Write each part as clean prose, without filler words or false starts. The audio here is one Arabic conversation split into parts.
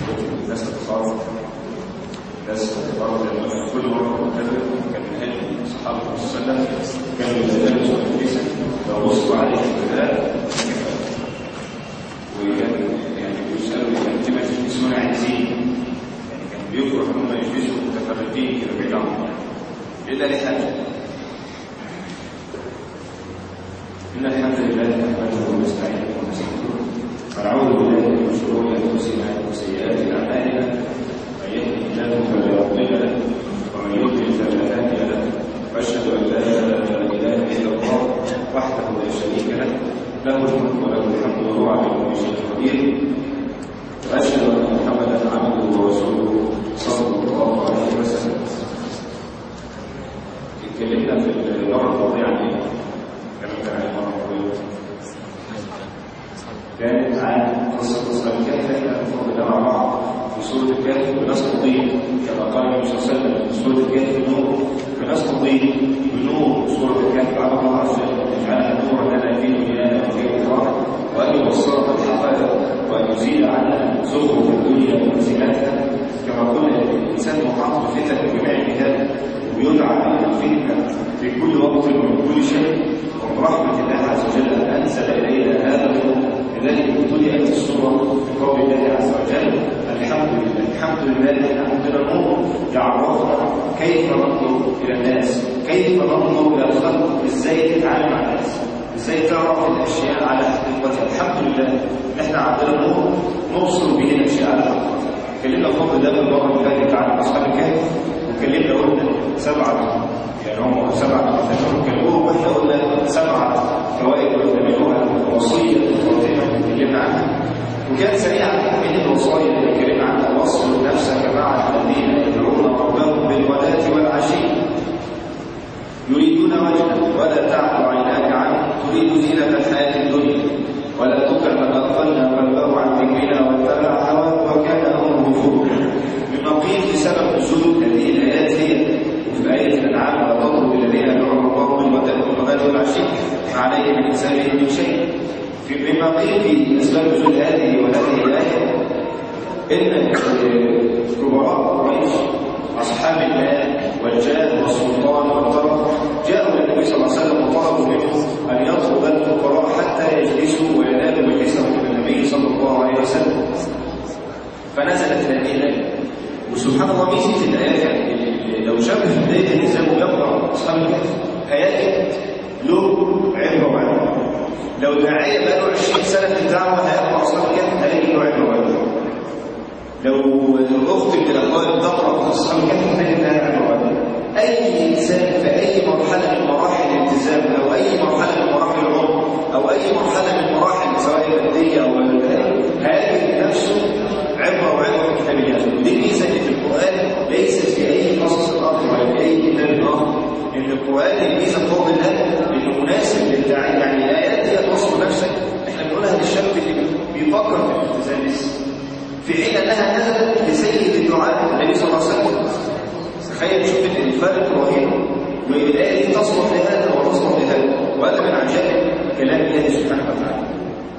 الناس تتصرف، الناس برضه لما كل مرة مكرر كان من هذه الصحابة صلى الله عليه وسلم كانوا يتدرسوا الحديث لو وصلوا عليه البلاد وكان يعني بيسألوا لما يجلسون عن زين، يعني كان بيكره هم يجلسوا متفرقين كده بعيد عن الله إلا لحاجة. إن الحمد لله نحمده ونستعينه ونستغفره ونعوذ بالله من شرور أنفسنا وسيئات أعمالنا، من يهده الله فلا مضل له ومن يضلل فلا هادي له، وأشهد أن لا إله إلا الله وحده لا شريك له، له الملك وله الحمد وهو على كل شيء قدير، وأشهد أن محمدا عبده ورسوله صلى الله عليه وسلم. اتكلمنا في المرة الماضية عن إيه؟ كانت عن قصة أصحاب الكهف. احنا نفضل مع بعض في سورة الكهف بنستضيف كما قال النبي صلى الله عليه وسلم في سورة الكهف نور، بنستضيف بنور سورة الكهف على الله عز وجل يجعلها نورا لنا في دنيانا وفي أخرانا، وأن يبصرنا بالحقائق وأن يزيل عنا زخرف الدنيا وزينتها. كما قلنا الإنسان محاط بفتن بجميع الجهات ويدعى إلى الفتنة في كل وقت ومن كل شيء، ومن رحمة الله عز وجل أن أنزل إلينا هذا النور الذي ابتدأت السورة بقول الله عز وجل الحمد لله. الحمد لله أن عندنا نور يعرفنا كيف ننظر إلى الناس، كيف ننظر إلى الخلق، إزاي تتعامل مع الناس، إزاي تعرف الأشياء على حقيقتها. الحمد لله نحن عندنا نور نوصل به الأشياء على حقيقتها. كلمنا بفضل الله في المرة اللي فاتت عن أصحاب الكهف، وكلمنا قلنا سبعة، يعني هم سبعة كلموا، واحنا قلنا سبعة فوائد وثمانينها وصية اتكلمنا عنها. وكان سريعا من الوصايا اللي اتكلمنا عنها واصبر نفسك مع الذين يدعون ربهم بالغداة والعشي يريدون وجهه ولا تعد عيناك عنه تريد زينة الحياة الدنيا ولا تطع من أغفلنا قلبه عن ذكرنا واتبع هواه وكان أمره فرطا. مما قيل بسبب نزول هذه الآيات هي وفي آية الأنعام ولا تطرد الذين يدعون ربهم بالغداة والعشي ما عليه من حسابهم من شيء. مما قيل في أسباب نزول هذه الآية إن كبراء قريش أصحاب المال والجاه والسلطان والطرف جاءوا إلى النبي صلى الله عليه وسلم وطلبوا منه أن يطلب الفقراء حتى يجلسوا وينالوا مجلسهم من النبي صلى الله عليه وسلم. فنزلت هذه الآية، وسبحان الله ميزة الآيات يعني لو شاف في بداية الإنسان يقرأ أصحاب الكهف هيجد له عبرة وعبرة. لو داعية بقاله 20 سنة في الدعوة هيقرأ أصحاب الكهف هيلاقي له عبرة وعبرة. لو الأخت من الأخوات تقرأ في أصحاب الكهف هيلاقي لها عبرة وعبرة. أي إنسان في أي مرحلة من مراحل الالتزام أو أي مرحلة من مراحل العمر أو أي مرحلة من مراحل سواء المادية أو البدنية هيجد نفسه عبرة وعبرة في كتاب الله. ودي ميزة في القرآن ليست في أي قصص الأرض ولا في أي كتاب آخر، إن القرآن الميزة بفضل الله إنه مناسب للداعي. يعني الآيات دي توصل نفسك، إحنا بنقولها للشاب اللي بيفكر في الالتزام لسه، في حين أنها نزلت لسيد الدعاء النبي صلى الله عليه وسلم. تخيل شوف الفرق الرهيب، والآية دي تصلح لهذا وتصلح لهذا، وهذا من عجائب كلام الله سبحانه وتعالى.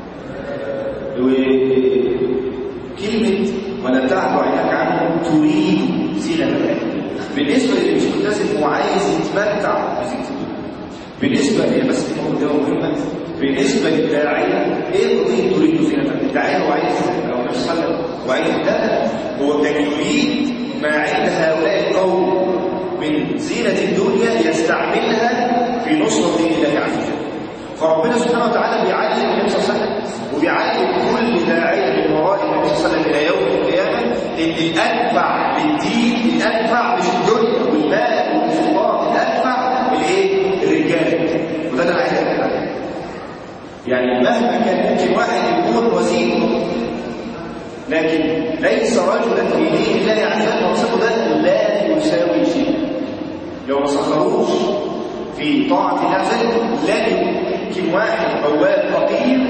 كلمة ولا تعد عينك عنه تريد زينة الحياة. بالنسبة اللي مش ملتزم وعايز يتمتع بزينة الدنيا، بالنسبة هي بس دي مهمة، بالنسبة للداعية ايه تريد زينة الحياة؟ الداعية هو عايز او نفس حاجة وعايز ده هو كان يريد ما عند هؤلاء القوم من زينة الدنيا يستعملها في نصرة دين الله عز وجل. فربنا سبحانه وتعالى بيعلم النبي صلى الله عليه وسلم وبيعلم كل داعية من وراء النبي صلى الله عليه وسلم إلى يوم القيامة إن الأنفع للدين الأنفع مش الدنيا والمال والسلطان، الأنفع الإيه؟ الرجال. وده أنا عايز أقول عليه. يعني مهما كان ممكن واحد يكون وزير لكن ليس رجلا في دين الله عز وجل وصفه ده لا يساوي شيء. لو ما سخروش في طاعة الله عز وجل لا يمكن واحد بواب فقير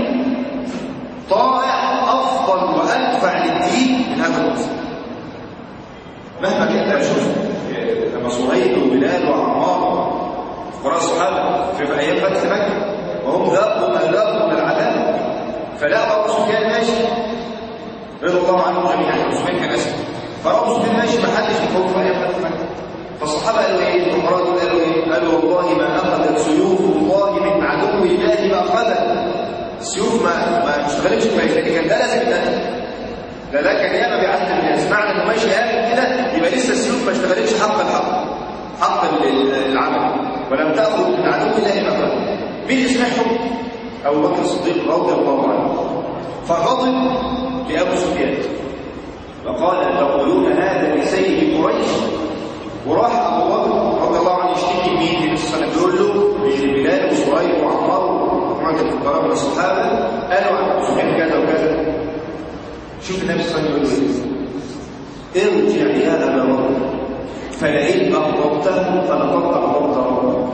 طائع أفضل وأنفع للدين من هذا الوصف. مهما كان شوف لما صهيب وبلال وعمار فقراء الصحابة في أيام فتح مكة وهم ذاقوا من العذاب فلا أبو سفيان ماشي رضي الله عنه جميعا ابو سفيان كان اسد، فابو سفيان ماشي ما حدش يفوق في اي حد. فالصحابه قالوا ايه؟ الفقراء دول قالوا ايه؟ قالوا والله ما اخذت سيوف الله من عدو الله ما اخذت. السيوف ما اشتغلتش كويس، لكن كان ده لازم يتقتل. ده كان ياما بيعذب الناس، معنى انه ماشي قال كده يبقى لسه السيوف ما اشتغلتش حق العمل، ولم تاخذ من عدو الله ما اخذت. مين اللي سمعهم؟ ابو بكر الصديق رضي الله عنه. فغضب لابو سفيان فقال تقولون هذا لسيد قريش؟ وراح ابو بكر رضي الله عنه يشتكي مين؟ النبي صلى الله عليه وسلم بيقول له بلال وصهيب وعمار ومجد الفقراء من الصحابه قالوا عن ابو سفيان كذا وكذا. شوف النبي صلى الله عليه وسلم يقول ارجع يا ابا بكر فلئن اغضبته فلقد اغضبت ربك.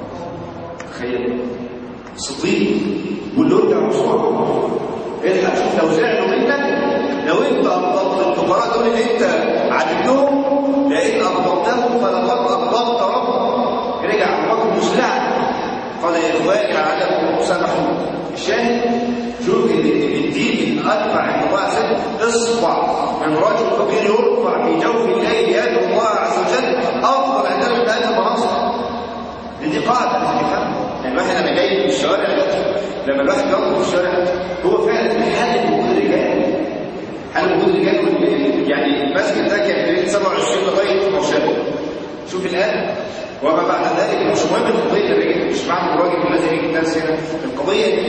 تخيل صديق قول له ارجع بسرعه الحق، شوف لو زعلوا منك، لو انت اغضبت الفقراء دول اللي انت عاتبتهم، لئن اغضبتهم فلقد اغضبت ربك. رجع ابو بكر مسرعا قال يا اخواني لعلكم سامحون. الشاهد شوف ان الدين من اتبع الله عز وجل اصبع من رجل فقير يرفع في جوف الليل يدعو الله عز وجل افضل عندنا من هذه المناصب. دي قاعده لازم نفهمها. يعني الواحد لما جاي في الشوارع، لما الواحد يقف في الشارع هو فعلا حال وجود الرجال، حال وجود الرجال. يعني المسجد ده كان في 27 لغايه 12. شوف الان وما بعد ذلك مش مهم قضيه الرجال، مش معنى الراجل لازم يجي الدرس هنا. القضيه دي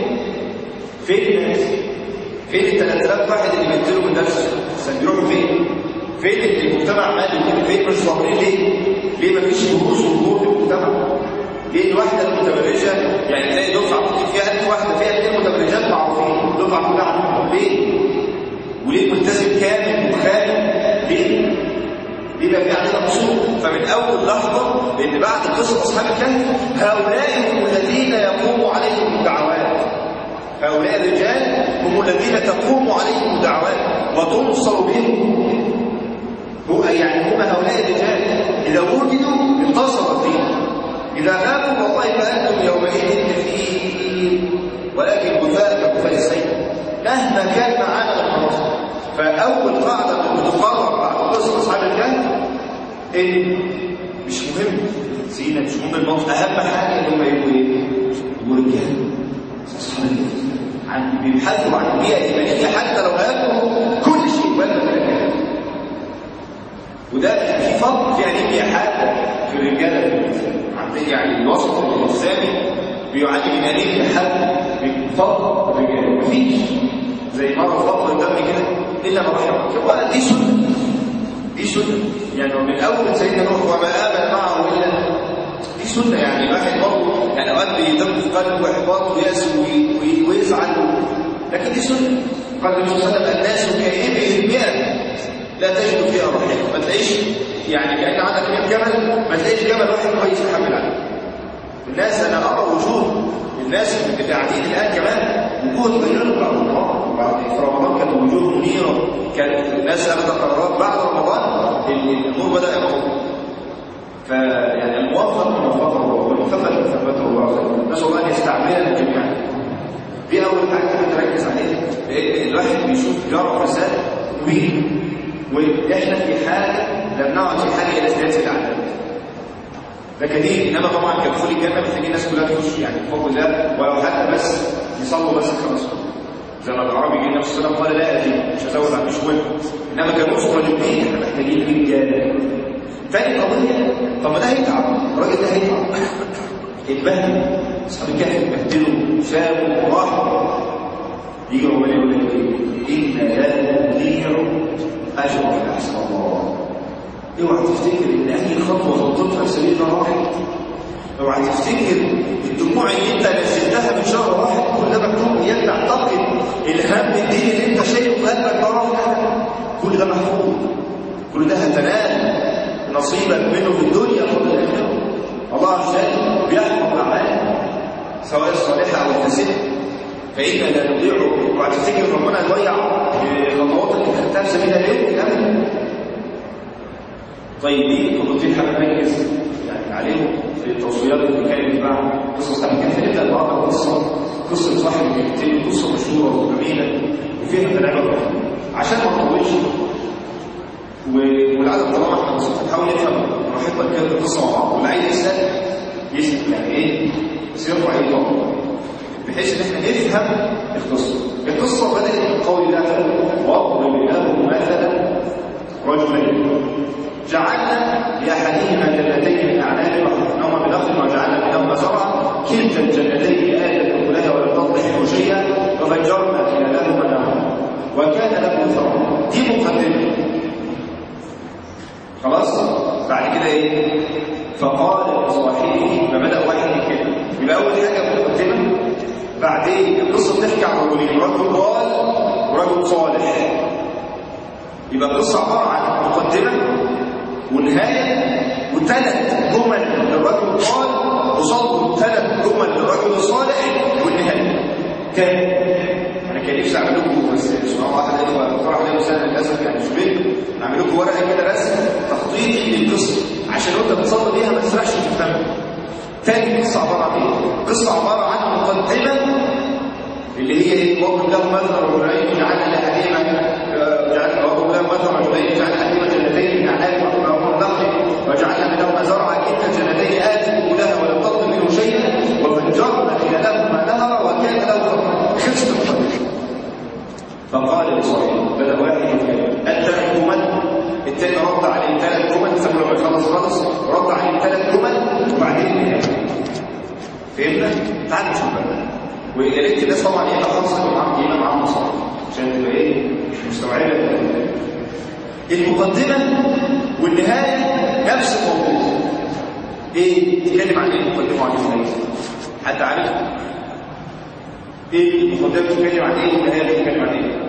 فين الناس؟ فين ال 3000 واحد اللي بينزلوا من درس؟ بيروحوا فين؟ فين المجتمع مالي؟ فين مش ظاهرين ليه مفيش دروس وظهور في المجتمع؟ ليه الواحده المتبرجه يعني تلاقي دفعه ممكن فيها 1000 واحده فيها 2 متبرجات معروفين، دفعه كلها عارفين ليه؟ وليه ملتزم كامل وخالي؟ ليه؟ بقى في عندنا اصول. فمن اول لحظه لان بعد قصه اصحاب الكهف هؤلاء هم الذين يقوم عليهم الدعوات، هؤلاء الرجال هم الذين تقوم عليهم الدعوات وتنصر بهم. يعني هم هؤلاء الرجال اذا وجدوا انتصر فيهم، إذا غابوا والله فأنتم يومئذ كثير ولكن غثاء كغثاء السيل مهما كان معانا الخلاص. فأول قاعدة بتقرر بعد قصة أصحاب الكهف إن مش مهم سينا، مش مهم الموت، أهم حاجة إن هم يبقوا إيه؟ يبقوا رجال. أصحاب الكهف بيبحثوا عن البيئة الإيمانية حتى لو هاجموا كل شيء ولا الرجال. وده في فضل في أنيميا حاجة في الرجالة يعني الوسط الإسلامي بيعاني من أنيميا حد بفضل الرجال. مفيش زي مرة فضل الدم كده إلا ما رحمه. هو دي سنة يعني من أول سيدنا نوح وما آمن معه إلا دي سنة. يعني الواحد برضه يعني أوقات بيدم في قلبه وإحباط ويأس ويزعل، لكن دي سنة. قال النبي صلى الله عليه وسلم الناس كإبل المئة لا تجد فيها رحمة. ما تلاقيش يعني كأن عندك 100 جمل ما تلاقيش جمل واحد كويس يحمل عليه. الناس انا ارى وجوه الناس اللي قاعدين الان كمان وجوه اتغيرت بعد رمضان. بعد في رمضان كانت وجوه منيره، كانت الناس اخذت قرارات. بعد رمضان الامور بدا يقوم. فيعني الموفق من وفقه الله والمثبت من ثبته الله. نسال الله ان يستعملنا جميعا. دي اول حاجه تركز عليها، لان الواحد بيشوف جرى فساد طويل واحنا في حاجه لم نعد في حاجه الى ازدياد الاعداد. ده كتير. انما طبعا كدخول الجنه محتاجين الناس كلها تخش يعني بفضل الله، ولو حتى بس يصلوا بس 5 زي ما الاعرابي جه النبي صلى الله عليه وسلم قال لا ازيد، مش هزود عن مش مهم. انما كان نص رجلين احنا محتاجين رجاله. ثاني قضيه، طب ما ده هيتعب، الراجل ده هيتعب اتبهدل، اصحاب الكهف اتبهدلوا سابوا وراحوا، يجي ربنا يقول لك ايه؟ انا لا نضيع اجر في احسن الله. اوعى تفتكر ان اي خطوه خطوتها في سبيل الله راحت. اوعى تفتكر الدموع اللي انت نزلتها من شهر واحد كل ده مكتوب، اياك تعتقد الهم الديني اللي انت شايله في قلبك ده راح. كل ده محفوظ، كل ده هتنال نصيبك منه في الدنيا قبل الاخره. الله عز وجل بيحفظ اعمالك سواء الصالحه او الفاسده، فإنا لا نضيع. اوعى تفتكر ربنا يضيع خطوات اللي خدتها في سبيل الله ابدا. طيب دي خطوتين حابب نركز يعني عليهم في التوصيات اللي بنتكلم معاها. قصه الكهف نبدا النهارده قصه صاحب الكهف، قصه مشهوره وجميله وفيها تناغم عشان ما نطولش. والعدد طالما احنا بنحاول نفهم براحتنا كده القصه مع بعض، واللي عايز يسال يعني ايه يرفع يطلع بحيث ان احنا نفهم القصه بدات من قول الله تعالى واضرب لهم مثلا رجلين جعلنا لاحدهما جنتين من اعناب وحفظناهما بنخل وجعلنا بينهما زرعا كلتا الجنتين اتت اكلها ولم تظلم شيئا وفجرنا خلالهما نهرا وكان له ثمر. دي مقدمه خلاص. بعد كده ايه؟ فقال لصاحبه فبدا واحد كده. يبقى اول حاجه مقدمه، بعدين القصه بتحكي عن رجلين، رجل ضال ورجل صالح. يبقى القصه عباره عن مقدمه ونهايه وثلاث جمل للرجل الضال قصاد ثلاث جمل للرجل الصالح والنهايه. كام؟ انا كان نفسي اعمل لكم بس سبحان الله احد الاخوه اقترح عليا سنه للاسف يعني شبه اعمل لكم ورقه كده رسم تخطيطي للقصه عشان وانت بتصلي بيها ما تسرحش في الفهم. تاني القصه عباره عن ايه؟ القصه عباره عن مقدمه اللي هي ايه؟ واضرب لهم مثلا رجلين جعلنا لاحدهما واضرب لهم مثلا رجلين جعلنا لاحدهما جنتين من اعناب وحفظناهما بنخل وجعلنا بينهما زرعا كلتا الجنتين اتت اكلها ولم تظلم منه شيئا وفجرنا خلالهما نهرا وكان له ثمر. خلصت القضيه. فقال لصاحبه بدا واحد يتكلم الثلاث جمل، الثاني رد عليه ثلاث جمل، سمع لما يخلص خالص رد عليه ثلاث جمل وبعدين النهايه. فهمنا؟ تعال نشوف بقى. ويا ريت الناس طبعا يبقى خاصه معاهم مصاري عشان تبقى ايه مستوعبه المقدمه والنهايه نفس الموضوع. ايه تتكلم عن ايه المقدمه وعن النهايه؟ حد عارف؟ ايه المقدمه بتتكلم عن ايه والنهايه بتتكلم عن ايه؟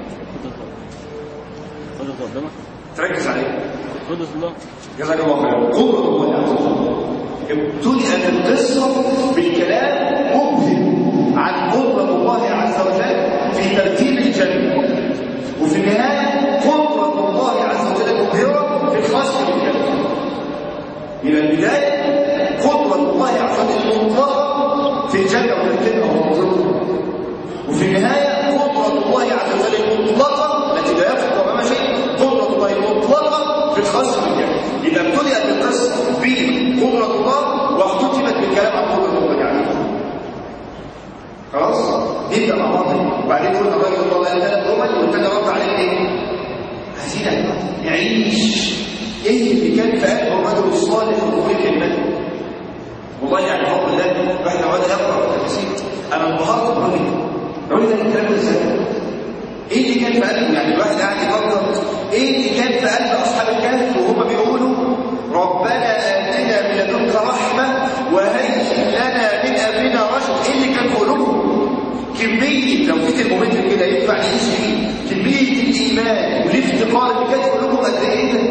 تركز عليه. قدس الله. جزاك الله خير. قدرة الله عز وجل. ابتدأت القصة بالكلام مبهم عن قدرة الله عز وجل في ترتيب الجنة، وفي النهاية قدرة الله عز وجل مبهرة في الخلق بالجنة. إلى البداية قدرة الله عز وجل مطلقة في الجنة وترتيبها ومنظرها، وفي النهاية قدرة الله عز وجل مطلقة التي لا يفقد أمام شيء، قدرة الله مطلقة في الخلق بالجنة. إذا ابتدأت القصة بقدرة الله واختتمت بالكلام عن قدرة الله عز وجل. خلاص؟ نبدأ مع بعض وبعدين قلنا الراجل الله قال ثلاث جمل والثاني رد عليه ايه؟ عايزين نعيش ايه اللي كان في قلب الرجل الصالح وكل كلمته. والله يعني فضل الله واحنا وقت نقرا التفاسير انا انبهرت بالراجل ده الكلام ده ازاي؟ ايه اللي كان في قلبه؟ يعني الواحد قاعد يفكر ايه اللي كان في قلب اصحاب الكهف وهم بيقولوا ربنا آتنا من لدنك رحمة وهيئ لنا من أمرنا رشد. إيه اللي كان في قلوبهم؟ كمية لو في ترمومتر كده ينفع نعيش فيه كمية الإيمان والافتقار اللي كان في قلوبهم قد إيه ده؟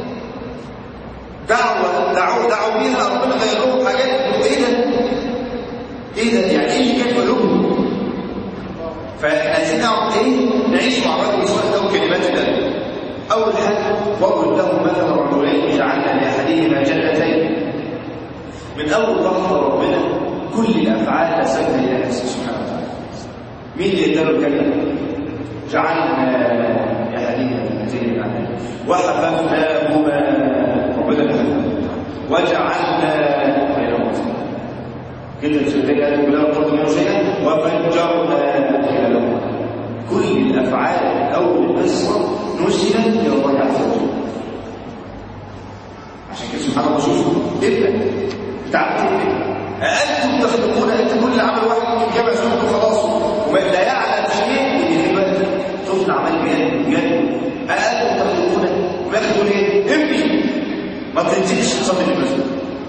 دعوا بيها ربنا غير لهم حاجات. إيه ده؟ إيه ده؟ يعني إيه اللي كان في قلوبهم؟ فعايزين نعرف إيه؟ نعيش مع الرجل الصالح ده وكلمات الله. أول حاجة واضرب لهم مثلا رجلين جعلنا لأحدهما جنتين. من أول لحظة ربنا كل الأفعال سجد إلى نفسه سبحانه وتعالى. مين اللي يدار الكلمة؟ جعلنا لأحدهما جنتين من أعناب وحفظناهما ربنا الحفظ وجعلنا بينهما كده الجنتين هذه كلها تفضل منه شيئا وفجرنا خلالهما. كل الأفعال أول القصة نسبت الى الله عز وجل. عشان كده سبحان الله شوفوا ابدا تعبتوا أأنتم تخلقون أنت كل عمل واحد من جمع سنة خلاص ومن لا يعلم شيء اللي في بالك طفل عمل بيد أأنتم تخلقون ما يخلقون ايه؟ ابني ما تنزلش تصلي المسجد.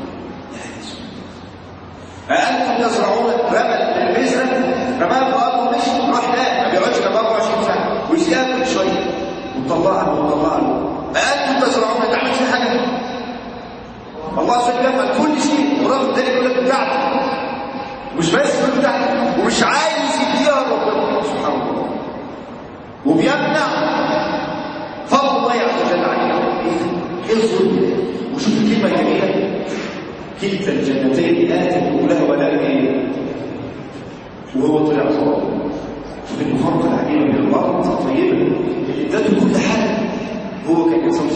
أأنتم تزرعون رمل البذرة رماها في الأرض ومشي راح لا ما بيقعدش 24 ساعة ويسيبها كل شوية وطلع له. أأنتم تزرعون ما تعملش حاجة؟ الله عز وجل يفعل كل شيء ورغم ذلك يقول لك بتاعتك مش بس يقول بتاعتك ومش عايز يديها ربنا سبحان الله وبيمنع فضل الله عز وجل علينا. ايه الظلم ده؟ وشوف الكلمة الجميلة كلتا الجنتين آتت أكلها ولا ايه وهو طلع صواب. شوف المفارقة العجيبة من الأرض طيبة اللي ادته كل حاجة. هو كان ينصب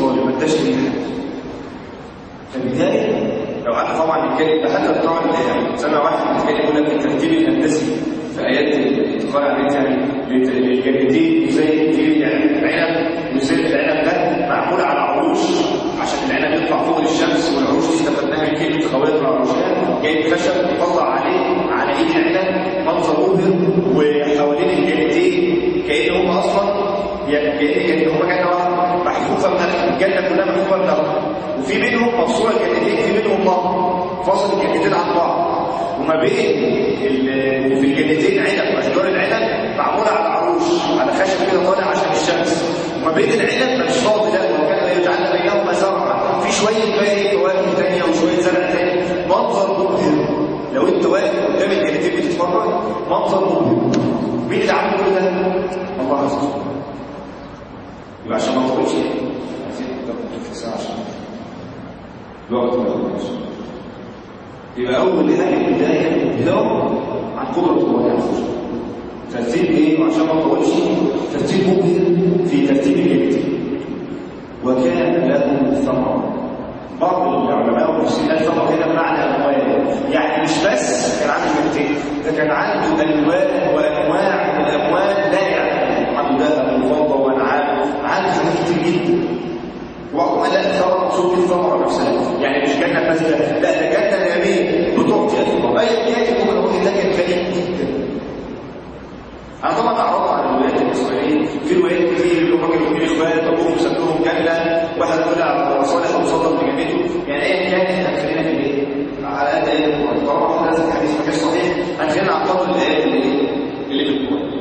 طبعا الكلمه حتى بتوع سنه واحد بيتكلم يقول لك الترتيب الهندسي في ايات الاتقان عليه يعني للجنتين زي في العنب وزي العنب ده معمول على عروش عشان العنب يطلع فوق الشمس، والعروش دي استفدناها من كلمه خواتم العروشات، جايب خشب يطلع عليه على ايد العنب منظر مبهر، وحوالين الجنتين كأن هم اصلا يعني هم جنه واحده محفوفه من الجنه كلها محفوفه من الارض، وفي منهم مفصوله الجنتين، في منهم بعض فاصل الجنتين عن بعض، وما بين وفي الجنتين عنب، اشجار العنب معموله على عروش على خشب كده طالع عشان الشمس، وما بين العنب مش فاضي، لا وكان يجعل بينهما زرعا، في شويه باقي فواكه ثانيه وشويه زرع ثاني، منظر مبهر. لو انت واقف قدام الجنتين بتتفرج منظر مبهر. مين اللي عمل كل ده؟ الله عز وجل. يبقى عشان ما نطولش عايزين ناخد في ساعه عشان الوقت ما يخلص. يبقى اول حاجه البدايه بدور عن قدره الله عز وجل. ترتيب ايه؟ وعشان ما نطولش ترتيب مبهر في ترتيب الجنتين. وكان له ثمر. بعض العلماء والمفسرين الثمر هنا بمعنى اموال، يعني مش بس كان عنده جنتين، ده كان عنده الوان وانواع من الاموال لا يعلم، عنده ذهب وفضه وانعام، عنده حاجات كتير جدا. وقال لا الثمر مقصود بالثمره نفسها، يعني مش جنه بس، لا ده جنه ناميه بتعطي الثمر، اي كاتب ممكن يقول ده كان كريم جدا. انا طبعا اعرضت على الولايات الاسرائيليه، في روايات كتير اللي هم كانوا في اخوات ابوهم ساب لهم جنه، واحد طلع صالح وصدق بجنته، يعني ايا كان احنا خلينا في الايه؟ على قد ايه؟ طبعا هذا الحديث ما كانش صحيح، هنخلينا على قدر الايه اللي في القران.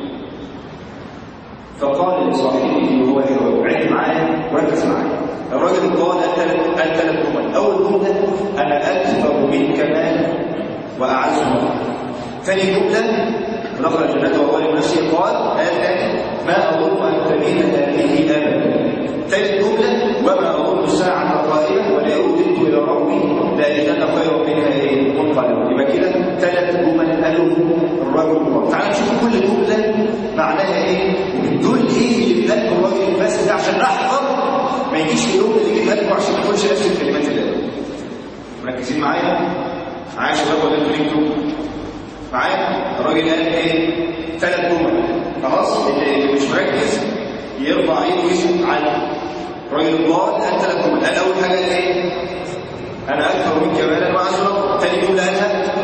فقال لصاحبه وهو عد معايا وركز معايا. الراجل قال ثلاث جمل. اول جمله انا اكثر منك مالا واعز منك. ثاني جمله دخل الجنة وهو نفسه قال ما أظن أن تبيد هذه أبدا. ثالث جملة وما أظن الساعة قائمة ولا رددت إلى ربي لأجدن خيرا منها منقلبا. يبقى كده ثلاث جمل قالهم الرجل الله. تعالوا نشوف كل جملة معناها إيه ودول إيه اللي في قلب الراجل الفاسد ده، عشان نحفظ ما يجيش في يوم اللي يجي في قلبه عشان ما يقولش نفس الكلمات اللي قالها. مركزين معايا يا شباب ولا انتوا ليكوا معايا؟ الراجل قال ايه؟ ثلاث جمل. خلاص اللي مش مركز يرفع ايده ويسكت عنه. الراجل قال ثلاث جمل. قال اول حاجه ايه؟ انا اكثر منك مالا واعز منك. ثاني جمله قالها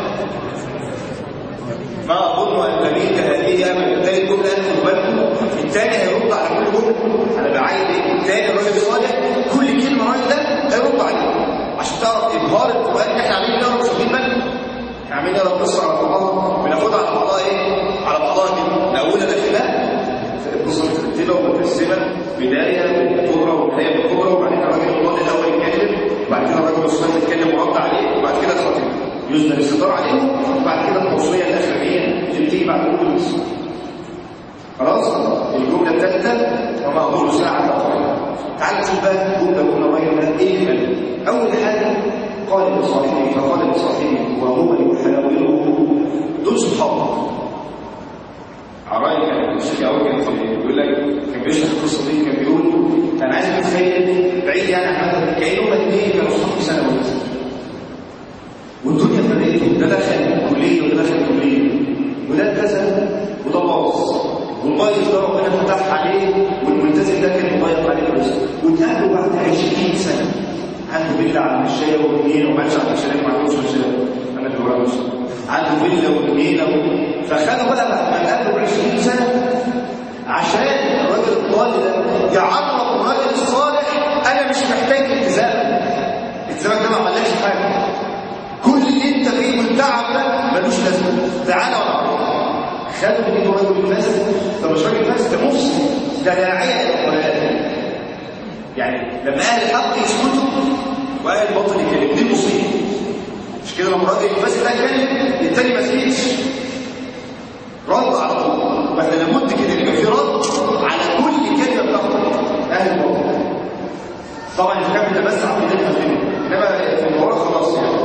ما اظن ان تبيد هذه ابدا. ثالث جمله قال خد بالكم الثاني هيرد على كل جمله. انا بعين ايه؟ الثاني الراجل الصالح كل كلمه الراجل ده هيرد عليها عشان تعرف ابهار القران. احنا عاملين نقرا مش واخدين بالنا، عاملين نقرا القصه على بعضها، بناخدها على بعضها ايه؟ على بعضها كده. الاولى داخلها القصه مترتبه ومتقسمه، بدايه بالكبرى ونهايه بالكبرى، وبعدين الراجل الضال الاول يتكلم، وبعد كده الراجل الصالح يتكلم ورد عليه، وبعد كده الخطيب يسند الستار عليه، وبعد كده التوصيه الاخرانيه تنتهي بعد كل قصه. خلاص؟ الجمله الثالثه وما اظن ساعه قائمه. تعال نشوف بقى جمله الراجل ده ايه اللي اول حاجه قال لصاحبه فقال لصاحبه وهو يحاوره دول صحابه. عراي كان الشيخ اول كان بيقول لك كان بيشرح القصه دي، كان بيقول انا عايز اتخيل بعيد يعني عن كانهم اثنين كانوا صحاب في سنه واحده والدنيا فرقتهم، ده دخل كليه وده دخل كليه وده كذا وده باظ، والبايظ ده ربنا فتح عليه والملتزم ده كان مضايق عليه بس، واتقابلوا بعد 20 سنه. عنده فيلا على المشايه والجنينه، وما قالش على المشايه ما عندوش مشايه، انا اللي بقول عنده فيلا والجنينه فخدوا بقى بعد ما قابلوا 20 سنه عشان الراجل الضال ده يعرف الراجل الصالح انا مش محتاج التزامك. التزامك ده ما عملكش حاجه، كل اللي انت فيه والتعب ده ملوش لازمه، تعالى ولا خدوا من ايده راجل الفاسد. ده مش راجل فاسد، ده مفسد، ده داعيه للضلال. يعني لما اهل الحق يسكتوا واهل الباطل يتكلموا دي مصيبه. مش كده لما الراجل الفاسد ده يتكلم التاني ما سكتش، رد على طول. بس لابد كده يبقى في رد على كل كلمه بتاخد اهل الباطل. طبعا الكلام ده بس عقيدتنا فين، انما في الموضوع خلاص يعني.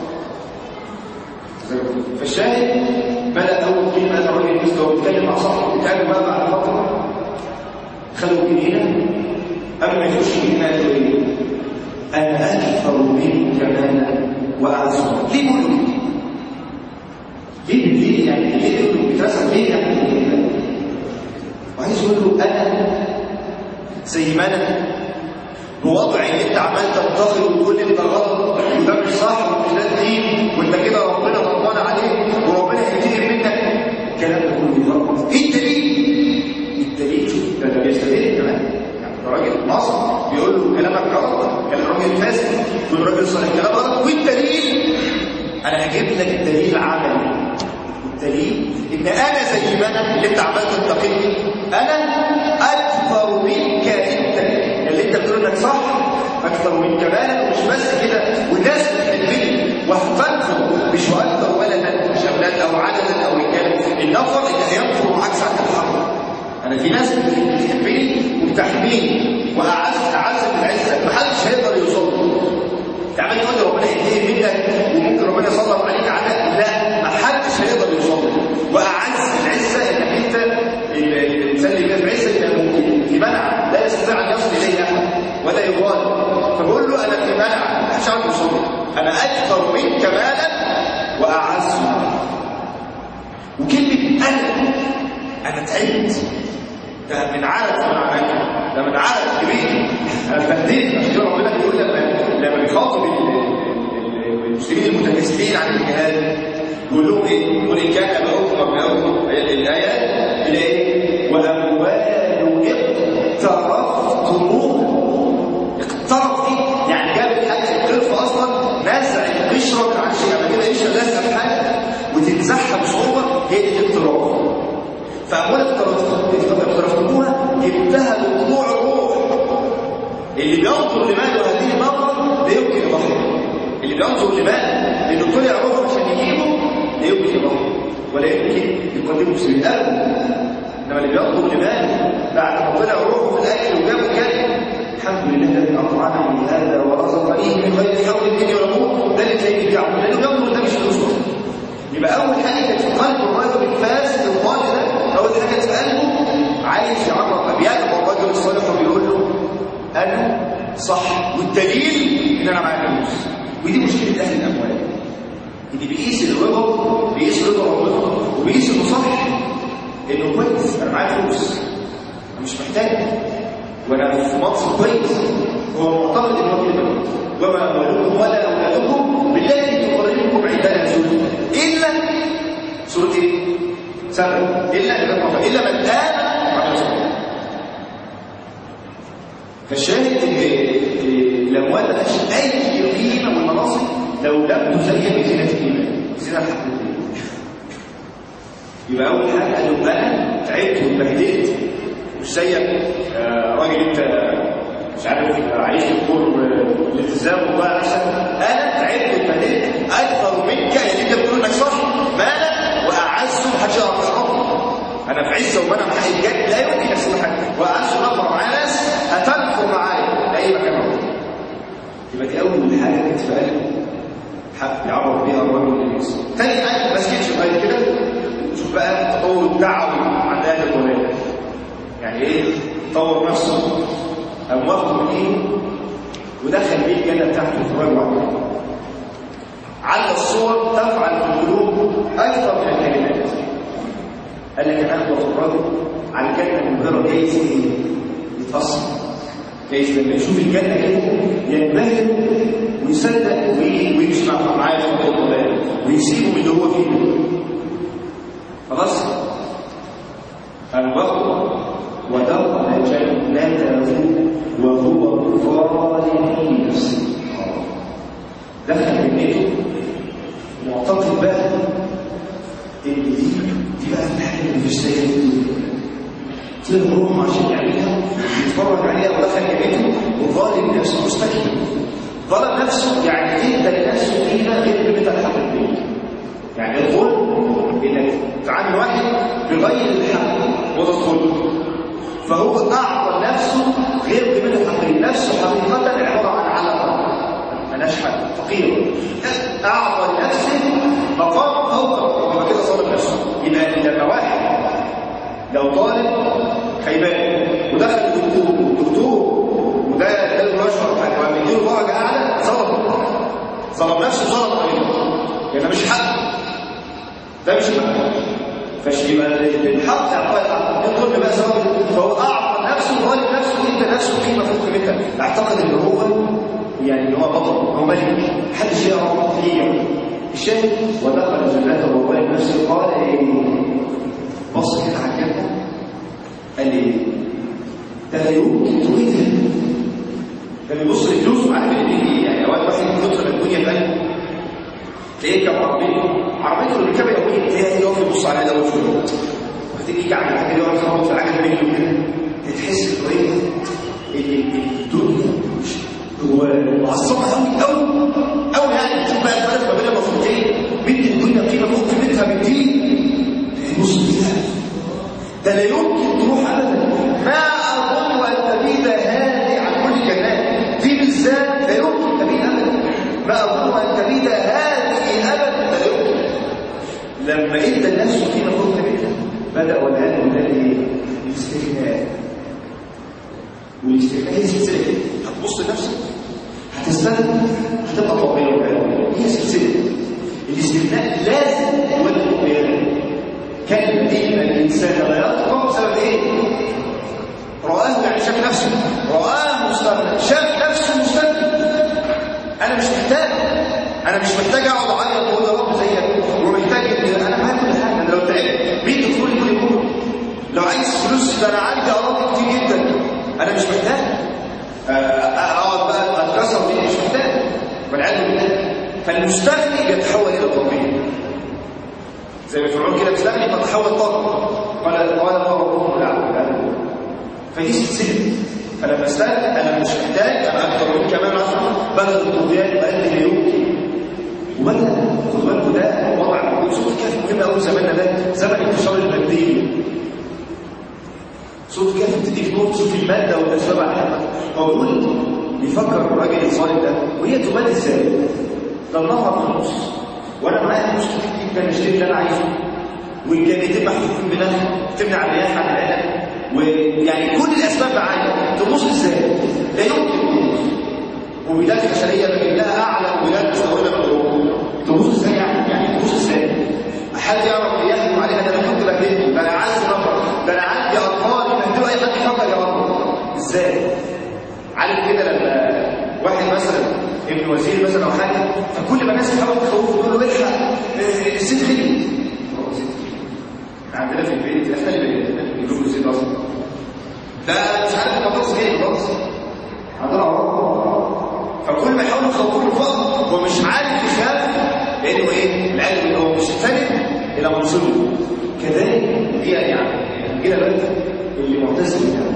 فالشاهد بدا اول كلمه قال الراجل المسلم وهو بيتكلم مع صاحبه، اتكلم بقى بعد فتره خدوا الجنينه. قبل ما يخش الجنينه قالوا ايه؟ انا اكثر منك مالا وأعزهم. ليه بيقولوا كده؟ ليه يعني ليه يقولوا بيترسم ليه يعني؟ وعايز يقول له أنا زي ما أنا بوضع ان انت عمال تنتقد وتقول انت غلط وده مش صح ومش ده دين وانت كده ربنا غضبان عليك وربنا هينتقم منك، الكلام ده كله غلط. ايه الدليل؟ شوف ده بيستدل كمان، يعني ده راجل مصر بيقول له كلامك غلط، كلام راجل فاسد بيقول له راجل صالح كلام غلط، والدليل انا هجيب لك الدليل عملي. الدليل ان انا زي ما انا اللي انت عمال تنتقدني انا اكثر منك انت اللي انت بتقول انك صح اكثر منك مالا، ومش بس كده والناس بتحبني وهتنفر مش اكثر ولدا مش اولاد او عددا او رجاله، النفر اللي هينفر معاك ساعه الحرب. انا في ناس بتحبني وبتحميني واعز من عزك محدش هيقدر يوصل له. انت عمال تقول ربنا ينتهي منك وممكن ربنا يسلط عليك عداء، لا محدش هيقدر يوصل له. واعز العزه انك انت الانسان اللي بيبقى في عزه يبقى ممكن في منع لا يستطيع ان يصل اليه احد ولا يغالب، فبقول له انا في منع محدش عارف يوصل له، انا اكثر منك مالا واعز. وكلمه انا تعبت، ده من عارف معناه، ده من عارف كبير، انا اتبهدلت. عشان كده ربنا بيقول لما بيخاطب المسلمين المتكاسلين عن الجهاد يقول لهم ايه؟ قل ان كان اباؤكم وابناؤكم الايه؟ واموال اقترفتموها. اقترف دي يعني جاب الحاجه القرف اصلا نزع القشره عن شيء قبل كده قشره لازقه في حاجه وتنزعها بصعوبه، هي دي الاقتراف. فأموال اقترفتموها جبتها بطلوع الروح. اللي بينظر لماله هذه النظرة لا يمكن يضحي، اللي بينظر لماله لأنه طلع روحه عشان يجيبه لا يمكن يضحي ولا يمكن يقدمه في سبيل إنما اللي بينظر لماله بعد ما طلع روحه في الأكل وجابه كان الحمد لله الذي أطعمني هذا ورزقني من غير حول مني ولا قوة، ده اللي تلاقيه بيعمل لأنه بينظر ده مش فلوس. يبقى أول حاجة كانت في قلب الرجل الفاسد الضال ده، أول حاجة في قلبه عايز يعرف أبيات الرجل الصالح وبيقول له أنا صح، والدليل إن أنا معايا فلوس. ودي مشكلة أهل الأموال اللي بيقيس الرضا، بيقيس رضا ربنا وبيقيس إنه صح، إنه كويس أنا معايا فلوس أنا مش محتاج وأنا في منصب كويس، هو معتقد إن هو كده وما أموالكم ولا أولادكم بالتي تقربكم عندنا زوجكم إلا سورة إيه؟ سبب إلا من آمن وعمل صالحا. فالشاهد الأموال ما لهاش أي قيمة والمناصب لو لم تزين بزينة الإيمان، بزينة الحقيقية. يبقى أول حاجة قالوا أنا تعبت واتبهدلت مش زيك راجل أنت مش عارف عليك الدور الالتزام والله احسن، انا تعبت واتبهدلت اكثر منك اللي انت بتقول انك صح مالك واعز محدش يعرف يقربني. انا في عزه وانا معايا الجد لا يمكن اسوي حاجه، واعز نفر معايا ناس هتنفر معايا لاي مكان اروح. يبقى دي اول حاجه كانت في قلبي حق يعرف بيها الرجل للناس. ثاني حاجه ما سكتش لغايه كده، شوف بقى تطور الدعوه عند اهل الولايه. يعني ايه؟ طور نفسه قام واخده من ايده ودخل بيه الجنه بتاعته في الرجل. على الصور تفعل في القلوب اكثر من الكلمات. قال لك انا اخوه الرجل على الجنه من غير جايز يتاثر، جايز لما يشوف الجنه كده ينبهر ويصدق ويجمع معاه في القران ويسيبه من اللي هو فيه. خلاص قام واخده ودخل جنته وهو ظالم نفسه. دخل جنته معتقد بقى ان دي بقى الحاجه اللي مفيش زيها في الدنيا، طلع روحه عشان يعملها يتفرج عليها ودخل جنته وظالم نفسه مستكبر. ظلم نفسه يعني ادى لنفسه قيمه غير قيمتها الحقيقيه. يعني الظلم انك تعامل واحد بغير الحق وتدخله، فهو أعطى نفسه غير قيمته الحقيقية. نفسه حقيقة عبارة عن علقة مالهاش حد، فقير. أعطى نفسه مقام فوق، يبقى كده صار نفسه. يبقى لما واحد لو طالب خيبان ودخل الدكتور وده الرشوة وبيديله درجة أعلى ظلم نفسه ظلم غيره، يعني مش حق، ده مش حق. فيبقى الحق الظلم بقى سواء، فهو اعطى نفسه وظالم نفسه، انت نفسه قيمه فوق قيمتها، اعتقد ان هو يعني هو بطل، هو ملك، محدش يعرف فيه الشاهد. ودخل جنته وهو ظالم نفسه قال ايه؟ بص كده على الجنه قال ايه؟ ده لا يمكن تريدها. كان بيبص لفلوسه، عارف اللي بيجي يعني اوقات واحد من كتر الدنيا بقى تلاقيه كان عربيته اللي بيركبها يوميا تلاقيه يقف يبص عليها ده وشويه، وبعدين يجي على حاجه يقعد يخبط في العجل رجله كده، تحس بطريقه الدنيا هو معصبه قوي يعني. تشوف بقى الفرق ما بين المفروضين مدي الدنيا قيمه فوق قيمتها بكتير، تبص فيها ده لا يمكن تروح ابدا. ما اظن ان تبيد هذه عن كل الجنات دي بالذات لا يمكن تبيد ابدا، ما اظن ان تبيد هذه ابدا لا يمكن. لما ادى الناس قيمه فوق قيمتها بدا والان ايه؟ الاستغناء. والاستغناء هي سلسله، هتبص لنفسك هتستغنى هتبقى طبيعيه، هي سلسله. الاستغناء لازم يولد طبيعيه. كان دين الانسان لا يطغى بسبب ايه؟ رآه يعني شاف نفسه، رآه مستغنى، شاف نفسه مستغنى. انا مش محتاج اقعد اعيط واقول يا رب زيك، ومحتاج انا معايا كل حاجه. انا لو تعبت مين تدخل لي كل يوم؟ لو عايز فلوس ده انا عندي اراضي كتير جدا، انا مش محتاج اقعد بقى اتكسر بيه، مش محتاج. والعياذ بالله. فالمستغني يتحول الى طبيعي زي ما فرعون كده مستغني فتحول طاقه، قال الله ربكم الاعلى. فدي سلسله. فلما استغنى انا مش محتاج، انا اكتر من كمان بدل الطغيان بقى لا يمكن. وبدا خد بالكم ده وضع موجود. صوت الكهف مهم قوي زماننا ده، زمن انتشار الماديه. صوت الكهف بتديك نور صوت الماده والاسباب عليها. هو بيقول بيفكر الراجل الظالم ده وهي تبان ازاي؟ ده النهر في النص وانا معايا فلوس كتير جدا اشتري اللي انا عايزه، والجنتين محفوفين بنفسه تمنع الرياح عن العالم، ويعني كل الاسباب معايا. تبص ازاي؟ لا يمكن. وبلاد حشريه بجيب لها اعلى وبلاد مستورده من اوروبا. تبص ازاي يعني تبص ازاي؟ حد يعرف يحكم عليها؟ ده انا كنت بهدلهم، ده انا عايز نفر، ده انا عندي اطفال يبهدلوا اي حد يفكر يا رب. ازاي؟ عارف كده لما واحد مثلا ابن وزير مثلا او حاجه، فكل ما الناس تحاول تخوفه تقول له الحق الزيت غلي. عندنا في البيت احنا اللي بنجيب الزيت اصلا، ده مش عارف البطاطس غلي خلاص عندنا عرض. فكل ما يحاول يخوفه الفقر هو مش عارف يخاف، لانه ايه؟ العلم هو مش فاهم الى منصبه. كذلك هي يعني كده بقى اللي معتزل يعني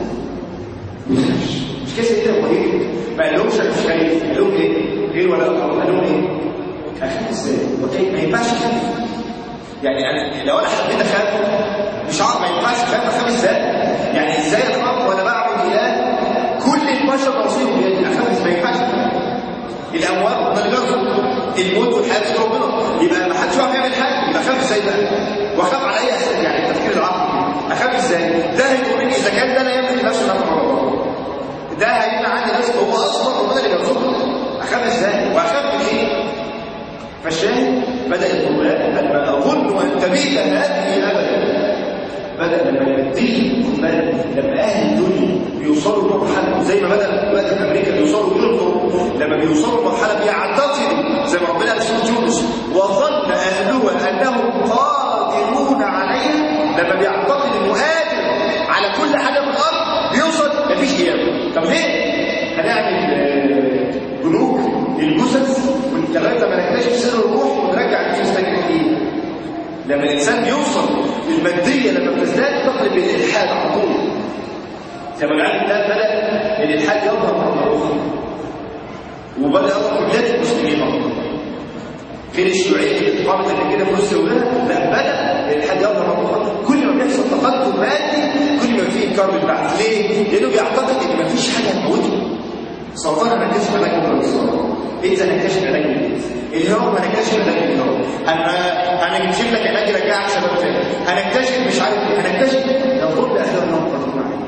مش كده كده وهيك ما قالهمش انا مش خايف، قال لهم ايه؟ غير ولا اقرب، قال لهم ايه؟ اخاف ازاي؟ ما ينفعش اخاف. يعني انا لو انا حبيت اخاف مش عارف، ما ينفعش اخاف ازاي؟ يعني ازاي اخاف وانا بعبد اله كل البشر نصيبه بيدي؟ اخاف ازاي؟ ما ينفعش. الاموات ما نقدرش، الموت والحياه ربنا، يبقى ما حدش يعرف يعمل حاجه، يبقى اخاف ازاي بقى؟ واخاف على اي اساس؟ يعني التفكير العقلي اخاف ازاي؟ ده هيقول اذا كان ده لا يملك نفسه نفع الله، ده هيمنع عني نفسه، هو اصلا ربنا اللي بيرزقه، اخاف ازاي؟ واخاف من ايه؟ فالشاهد بدا القران لما اظن ان تبيد هذه ابدا. بدا لما يديه لما اهل الدنيا بيوصلوا لمرحله زي ما بدا دلوقتي في امريكا بيوصلوا ينظروا، لما بيوصلوا لمرحله بيعتقدوا زي ما ربنا قال في سوره يونس وظن اهلها انهم قادرون عليها، لما بيعتقد انه قادر على كل حاجه في الارض بيوصل مفيش قيامه. طب ليه؟ هنعمل بنوك للجثث لغايه لما نكتشف سر الروح ونرجع الجثث تاني جديد. لما الانسان بيوصل للماديه لما بتزداد تقلب الالحاد على طول. زي ما العلم ده بدا الالحاد يظهر مره اخرى، وبدا يظهر في بلاد المسلمين غير الشيوعيه اللي قامت قبل كده في روسيا وغيرها. لا، بدا الالحاد يظهر مره اخرى. كل ما بيحصل تقدم مادي كل ما فيه انكار بالبعث. ليه؟ لانه بيعتقد ان مفيش حاجه هتموته. سرطان هنكتشف علاج للسرطان، اذا هنكتشف علاج للإيدز، الهرم هنكتشف علاج للهرم، هنكتشف لك علاج يرجعك شباب تاني، هنكتشف مش عارف ايه، هنكتشف لو كل اهل الهرم قادرين عليه.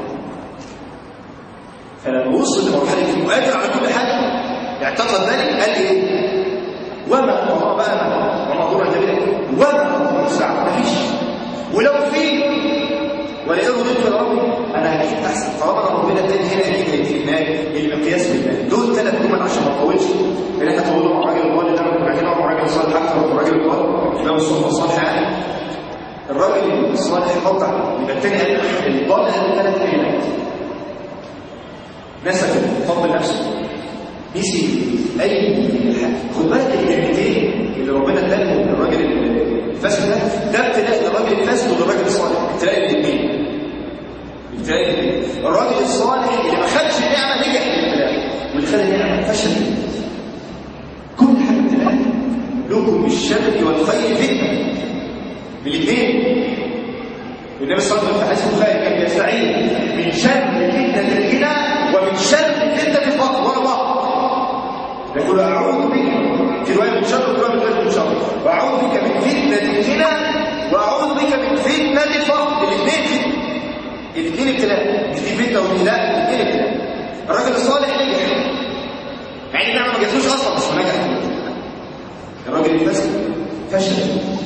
فلما وصل لمرحله انه قادر على كل حاجه اعتقد ذلك، قال ايه؟ وما ضر النبي وما ضر الساعه مفيش. ولو في ولئن رضيت لربي انا هجيب احسن. طالما ربنا اداني هنا ايه المقياس بالله. دول 3 جمل عشان ما اطولش، لان احنا طولنا مع الراجل الضال ده بعدين مع الراجل الصالح اكثر من الراجل الضال. الامام الصالح الصالح يعني الراجل الصالح يقطع. يبقى الثاني قال الضال قال 3 كلمات نسب فضل نفسه نسي اي حاجه. خد بالك الكلمتين اللي ربنا اداهم للراجل الفاسد ده ابتلاء للراجل الفاسد وللراجل الصالح. ابتلاء الاثنين. الراجل الصالح اللي ما خدش نعمه نجح في الابتلاء، واللي خد نعمه فشل. كل حاجه ابتلاء. لكم الشر والخير فتنه. بالاثنين. النبي صلى الله عليه وسلم في حديث البخاري كان يستعين من شر فتنه الغنى ومن شر فتنه الفقر ورا بعض. يقول اعوذ بك في روايه من شر وفي من شر، واعوذ بك من فتنه الغنى واعوذ بك من فتنه الفقر. الاثنين ابتلاء، مش دي فتنه وابتلاء، الاثنين ابتلاء. الراجل الصالح نجح مع ان النعمه ما جاتلوش اصلا بس نجح. الراجل الفاسد فشل.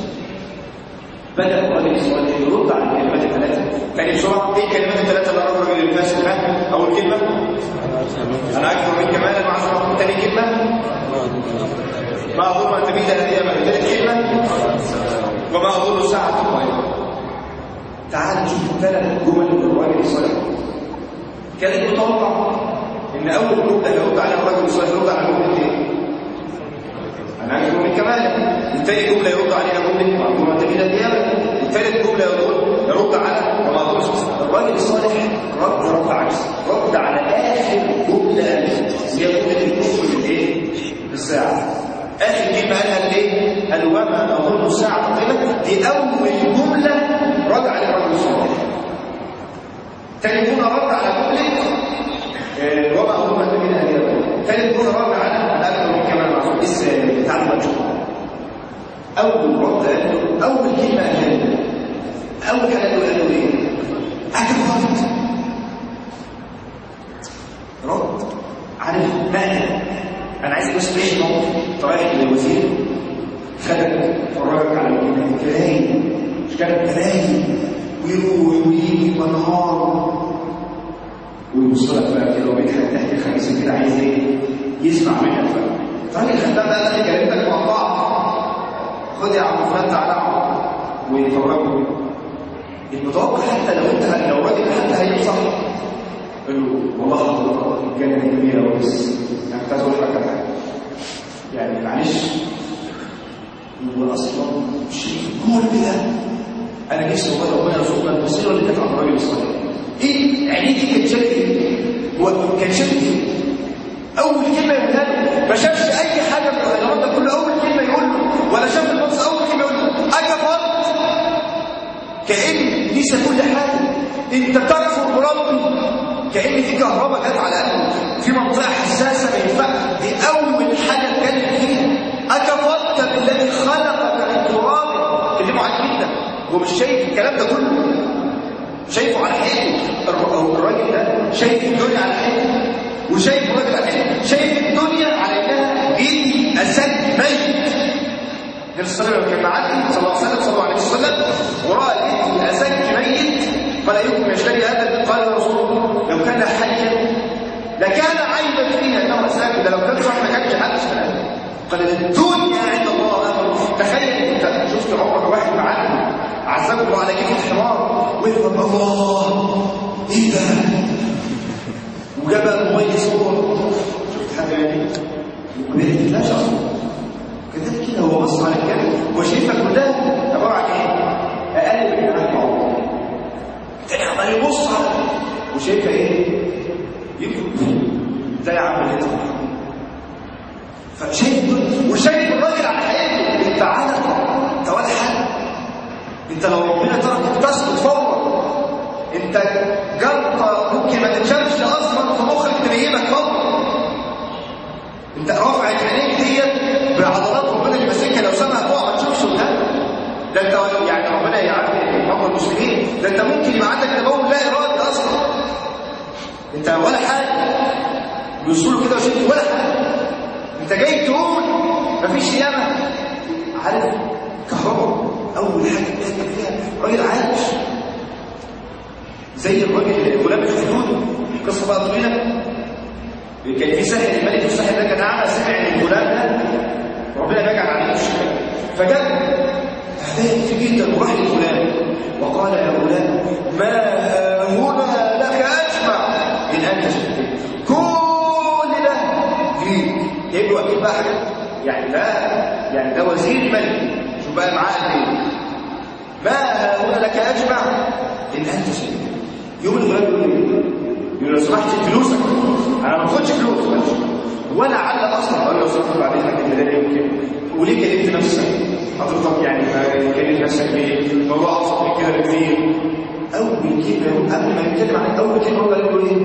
بدأ الراجل الصالح يرد على الكلمات ال3. تاني بسرعه ايه الكلمات ال3 اللي قالها الراجل الفاسد؟ اول كلمه انا اكثر من كمالا مع عشرة. ثاني كلمه ما اظن ان تبيد الايام. ثالث كلمه وما اظن الساعه قائمه. تعال نشوف 3 جمل الراجل الصالح. كان متوقع ان اول جمله يرد عليها الراجل الصالح يرد على جمله ايه؟ انا اكثر من كمالا. الثاني جمله يرد عليها جمله ما اظن ان تبيد الايام. الثالث جمله يرد على وما اظن الساعه. الراجل الصالح رد عكس، رد على اخر جمله هي جمله الكفر بالايه؟ بالساعه. اخر كلمه قالها الايه؟ قال وما اظن الساعه قائمه. دي اول جمله رد على الرجل الصالح. ثاني جمله رد على جمله وما اظن ان تبيد الايام. ثالث جمله رد على انا اكثر من كمال معصوم. لسه تعلم شغل. اول رد اول كلمه قالها اول حاجه قالوا ايه؟ اكبرت. رد على المعنى. انا عايز بس تعيش موقف رايح للوزير خدك فرجك على الكلاهي مش كان كلاهي ويروح ويجي منهار ويبص لك بقى كده وبيضحك تحت الخميس كده عايز ايه؟ يسمع منك بقى. الراجل الخدام بقى ده كلمتك مع بعض خد يا عم فلان تعالى ويفرجوا. المتوقع حتى لو راجل حتى هينصح قال له والله حضرتك الجنه كبيره بس انا كنت عايز اقول لك على حاجه يعني معلش هو اصلا شيء كل ده انا نفسي والله ربنا يرزقنا البصيره اللي كانت عند الراجل الصالح. ايه عينيه دي كانت شايفه هو كان شايف اول كلمه يقولها ما شافش اي حاجه من الغيرات ده كله. اول كلمه يقول له ولا شاف النص. اول كلمه يقول له اكبرت. كأن نسى كل حاجه. انت تكفر بربي. كأن في كهرباء جت على قلبه في منطقه حساسه ما ينفعش. دي اول حاجه اتكلم فيها. اكفرت بالذي خلقك من تراب. كلمه عن جدا. هو مش شايف الكلام ده كله. شايفه على حقيقته. الراجل ده شايف الدنيا على حقيقته وشايف الراجل على حقيقته. شايف الدنيا على انها بيدي اسد ميت. النبي صلى الله عليه وسلم كان معدي صلى الله عليه وسلم وراى بيدي اسد ميت فلا يمكن يشتري هذا. قال رسول الله لو كان حيا لكان عيبا فيها انه ساكن. ده لو كان صح ما كانش حد اشتراه. قال الدنيا عند الله امر. تخيل انت شفت عمرك واحد معدي عذبه الله على كيف الحمار ويقول الله ايه ده وجاب الموبايل صور. شفت حاجه يعني وبيت لا شخص كذلك كده. هو بص على الكلام وشايفها كلها عباره عن ايه؟ اقل من جناح بعوض. تاني عمال يبص على وشايفها ايه؟ يمكن زي عمل كده. فشايف وشايف الراجل على حقيقته. انت عالم انت ولا حاجه. انت لو ربنا تركك تسقط فورا. انت جلطه ممكن ما تتشافش اصلا في مخك تنيمك فورا. انت رافع عينيك ديت بعضلات ربنا اللي ماسكها لو سابها تقع ما تشوفش ده انت يعني ربنا يعافي مرضى المسلمين. ده انت ممكن يبقى عندك تبول لا ارادي اصلا. انت ولا حاجه بيوصلوا كده وشايف ولا حاجه. انت جاي تقول مفيش قيامه. عارف كهرباء اول حاجه بتهتم فيها راجل عايش زي الراجل غلام الخدود. القصه بقى طويله. كان في ساحر الملك، والساحر ده كان اعمى، سمع ان الغلام ده ربنا بيجعل عليه الشفاء، فجاء هداه جدا وراح للغلام وقال يا غلام ما هنا لك اجمع من ان تشفيت، كل ده فيك. يبقى اكيد بقى حاجه يعني ده وزير الملك، شوف بقى معاه قد ايه. ما هنا لك اجمع من ان تشفيت. يوم الغلام يقول لو سمحت فلوسك، انا ما باخدش فلوس ولا علق اصلا. اقول له لو سمحت بعدين هجيب ده يمكن. وليه كلمت نفسك حضرتك؟ يعني ما كلمت نفسك ليه؟ الموضوع ابسط من كده بكثير. اول كلمه قبل ما يتكلم عن اول كلمه هو قال له ايه؟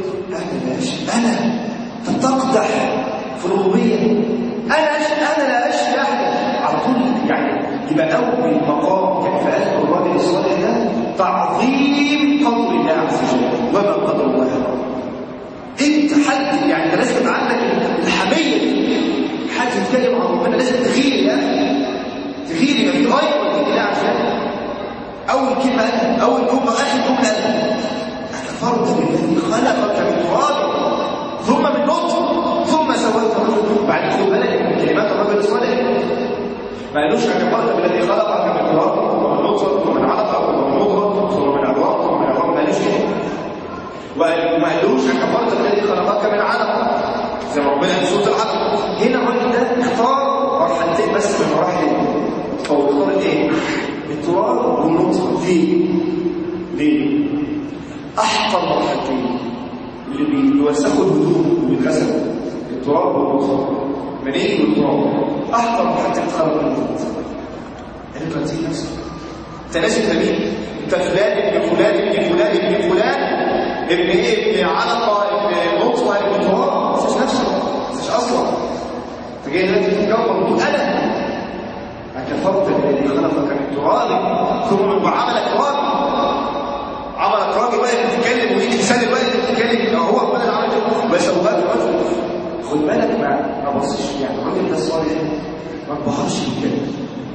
انا تقدح في الربوبيه، انا لا اشفي احد. على طول يعني يبقى اول مقام كان في قلب الراجل الصالح ده تعظيم قدر الله عز وجل وما قدر الله حق. انت حد يعني لازم يبقى عندك الحميه دي، حد يتكلم عن ربنا لازم تغير يا اخي، تغير يبقى في غير ودين الله عشان اول كلمه قالها، اول جمله اخر جمله قالها اكفرت بالذي خلقك من تراب ثم من نطفه ثم سواك رجلا. بعد خد بالك من كلمات الرجل الصالح، ما قالوش اكفرت بالذي خلقك من تراب ثم من نطفه ثم من علقه ثم من مضغه ثم من عظام ثم من عظام، ما قالوش كده. وما قالوش اكفرت بالذي خلقك من علقه زي ما ربنا قال في سوره العلق. هنا الراجل ده اختار مرحلتين بس من مراحل هو اختار ايه؟ التراب والنطفه. ليه؟ احقر مرحلتين اللي بيوسخوا الهدوم وبيتغسلوا التراب والنطفه، منين والتراب. احقر مرحلتين تخرج من النطفه. انت تنسي نفسك، انت ناسي انت مين؟ انت فلان ابن فلان ابن فلان ابن فلان ابن ايه؟ ابن علقه ابن نطفه ابن تراب. ما تنساش نفسك، ما تنساش اصلا. انت جاي دلوقتي تتكبر وتقول انا اكفرت بالذي خلقك من تراب ثم وعملك راجل، عملك راجل بقى بتتكلم وليك لسان الوقت بتتكلم. هو ربنا اللي عمل كده ويسوغات الرجل. خد بالك ما بصش يعني الراجل ده الصالح ما انبهرش بالكلام،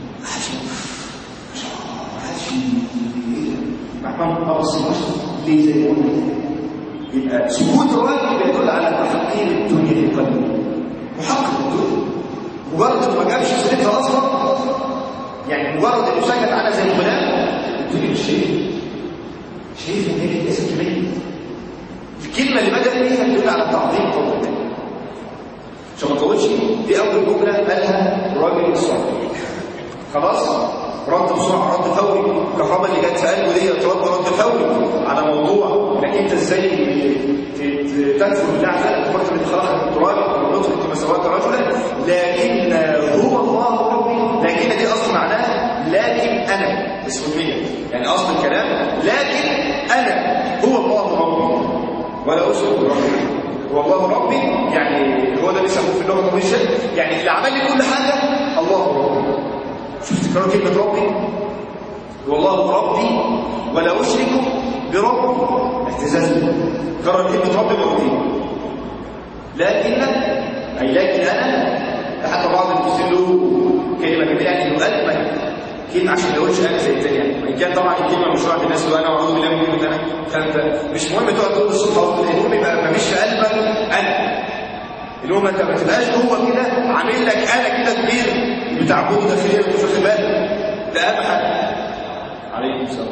ما بصناش ليه زي ما قلنا. يبقى سكوت الراجل بيدل على تحقير الدنيا في قلبه، محقق الدنيا. مجرد ما جابش سيرتها اصلا، يعني مجرد انه سكت عنها زي الغلام، الدنيا مش شايف ان هي ليست كبيره. الكلمه اللي بدأ بيها بتدل على تعظيم قول الله. عشان ما تطولش، دي اول جمله قالها الراجل الصالح. خلاص رد بسرعه، رد فوري. الكهرباء اللي جت في قلبه دي رد فوري على موضوع انك انت ازاي تكفر بالله عز وجل. كفرت بالذي خلقك من تراب ومن نطفه ثم سواك رجلا لكن هو الله ربي. لكن دي اصل معناها لكن انا اسم المية، يعني اصل الكلام لكن انا هو الله ربي ولا اشرك بربي. هو الله ربي يعني هو ده بيسموه في اللغه الانجليزيه يعني اللي عمل لي كل حاجه الله ربي. شفت تكرار كلمه ربي؟ والله ربي ولا اشرك بربي، اعتزاز. كرر كلمه ربي مرتين. لكن اي لكن انا، حتى بعض المسلمين له كلمه كده يعني انه اجمل كلمه عشان ما يقولش انا زي الثاني يعني. وان كان طبعا الكلمه مشروعه في الناس وانا اعوذ بالله من كلمه انا، فانت مش مهم تقعد تقول الصبح المهم يبقى ما فيش في قلبك انا. المهم انت ما تبقاش جوه كده عامل لك انا كده كبير بتعبده داخليا ومش واخد بالك. ده اهم حاجه. عليكم السلام.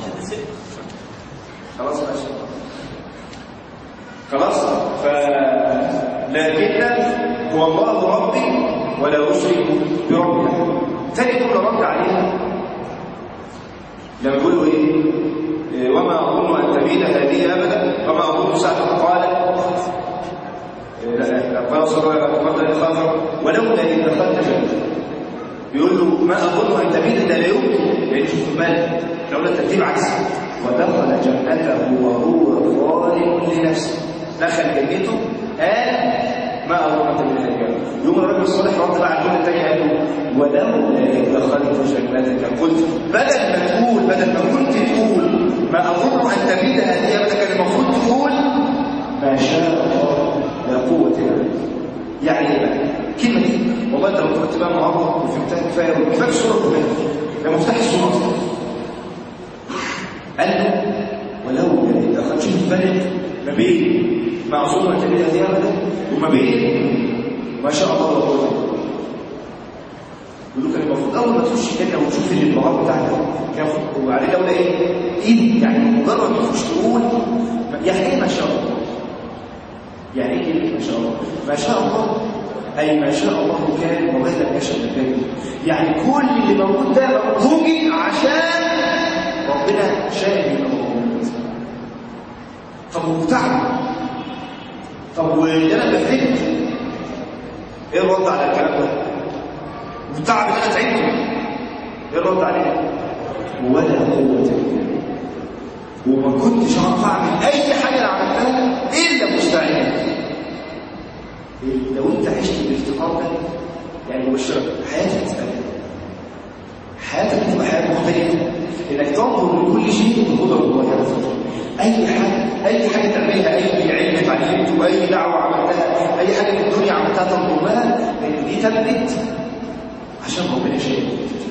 خلاص ماشي. خلاص. لكن هو الله ربي ولا اشرك بربي. ثاني جمله رد عليها لما يقولوا ايه؟ وما اظن ان تبيد هذه ابدا، وما اظن ساعه قال قال صلى الله عليه وسلم ولولا ان دخلت جنة. بيقول له ما اظن ان تبيد ده لا يمكن، لان شوف بالك لولا الترتيب عكسي. ودخل جنته وهو ظالم لنفسه، دخل جنته ما اظن ان تبيد هذه ابدا. يوم الرجل الصالح رد بقى على الجمله الثانيه قال له ولولا ان دخلت جنتك قلت، بدل ما كنت تقول ما اظن ان تبيد هذه ابدا كان المفروض تقول ما شاء الله لا قوه الا بالله. يعني كلمه دي والله انت لو قرأت بقى النهارده وفهمتها كفايه كفايه الصوره كلها ده مفتاح الصوره اصلا. قال له ولولا اذا خرجت الفرق ما بين معصومه الهدي ابدا وما بين ما شاء الله لا قوه الا بالله. يقول له كان المفروض اول ما تخش الجنه وتشوف الانبهار بتاعك كان وعليه لولا ايه يعني مجرد ما تخش تقول يعني ايه ما شاء الله، يعني ايه ما شاء الله؟ ما شاء الله اي ما شاء الله كان وما لم يشاء لم يكن. يعني كل اللي موجود ده موجود عشان ربنا شاء يبقى موجود. طب وتعب، طب وانا بفهمت ايه الرد على الكلام ده؟ والتعب اللي انا تعبته ايه الرد عليه؟ ولا قوه الا بالله. وما كنتش هعرف اعمل اي حاجه انا عملتها الا مستعين. لو انت عشت بالافتقار ده يعني مباشره حياتك تتغير، حياتك تبقى حياه مختلفه، انك تنظر لكل شيء بقدر الله عز وجل. اي حاجه تعملها، اي علم اتعلمته، اي دعوه عملتها، اي حاجه في الدنيا عملتها تنظر لها لان دي تمت عشان ربنا شايف.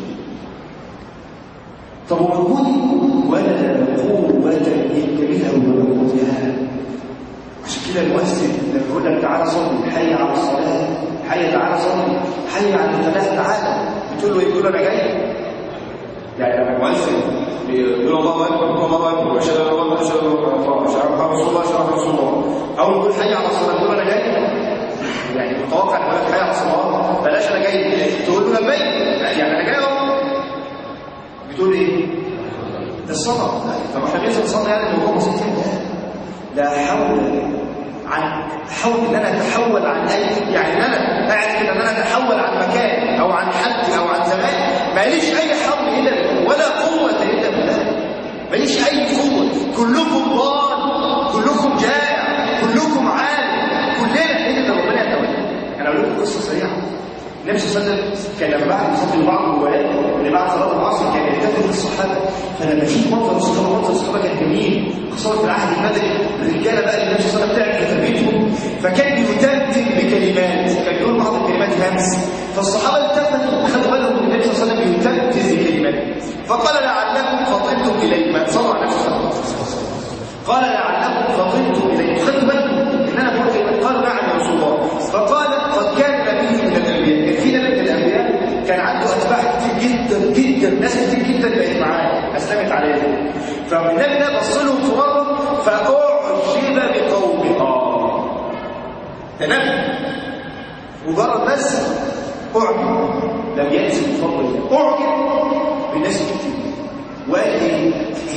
طب وموجود ولا قوه الا بالله ولا قوه. عشان كده المؤذن لما يقول لك تعالى صلي، حي على الصلاه، حي تعالى صلي، حي على الفلاح تعالى، بتقول له يقول له انا جاي. يعني لما المؤذن يقول الله اكبر الله اكبر واشهد ان لا اله الا الله واشهد ان محمدا رسول الله اشهد ان رسول الله، اول ما يقول حي على الصلاه تقول انا جاي. يعني متوقع ان يقول لك حي على الصلاه بلاش انا جاي، تقول له لبيك يعني انا جاي اهو. بتقول ايه؟ ده الصلاه. طب احنا بننزل نصلي يعني الموضوع بسيط لا حول ان انا اتحول عن اي يعني ان انا قاعد كده ان انا اتحول عن مكان او عن حد او عن زمان ماليش اي حول الا بالله ولا قوه الا بالله. ماليش اي قوه. كلكم ضال، كلكم جائع، كلكم عالم، كلنا الا ربنا يتولى. انا اقول لكم قصه سريعه. النبي صلى الله عليه وسلم كان لما بعد يصلي بعض الروايات اللي بعد صلاه العصر كان يلتفت للصحابه، فلما يشوف منظر الصحابه كان جميل، خاصه في العهد المدني. الرجاله بقى النبي صلى الله عليه وسلم تعرف تربيتهم، فكان يتمتم بكلمات، كان يقول بعض الكلمات همس، فالصحابه التفتوا وخدوا بالهم ان النبي صلى الله عليه وسلم يتمتم بكلمات، فقال لعلكم فطنتم اليه. ما صلى على نفسه قال لعلكم فطنتم اليه، خدوا بالكم ان انا بقول كلمات. قالوا نعم يا رسول الله. فقال قد كان نبي من الانبياء، في نبي من الانبياء كان عنده اتباع كتير جدا جدا، ناس كتير جدا بقت معاه اسلمت عليه. فالنبي ده بص لهم في مره فاعجب بقومه. ده نبي مجرد بس اعجب، لم ينسى بفضل الله، اعجب بالناس كتير وقال ايه؟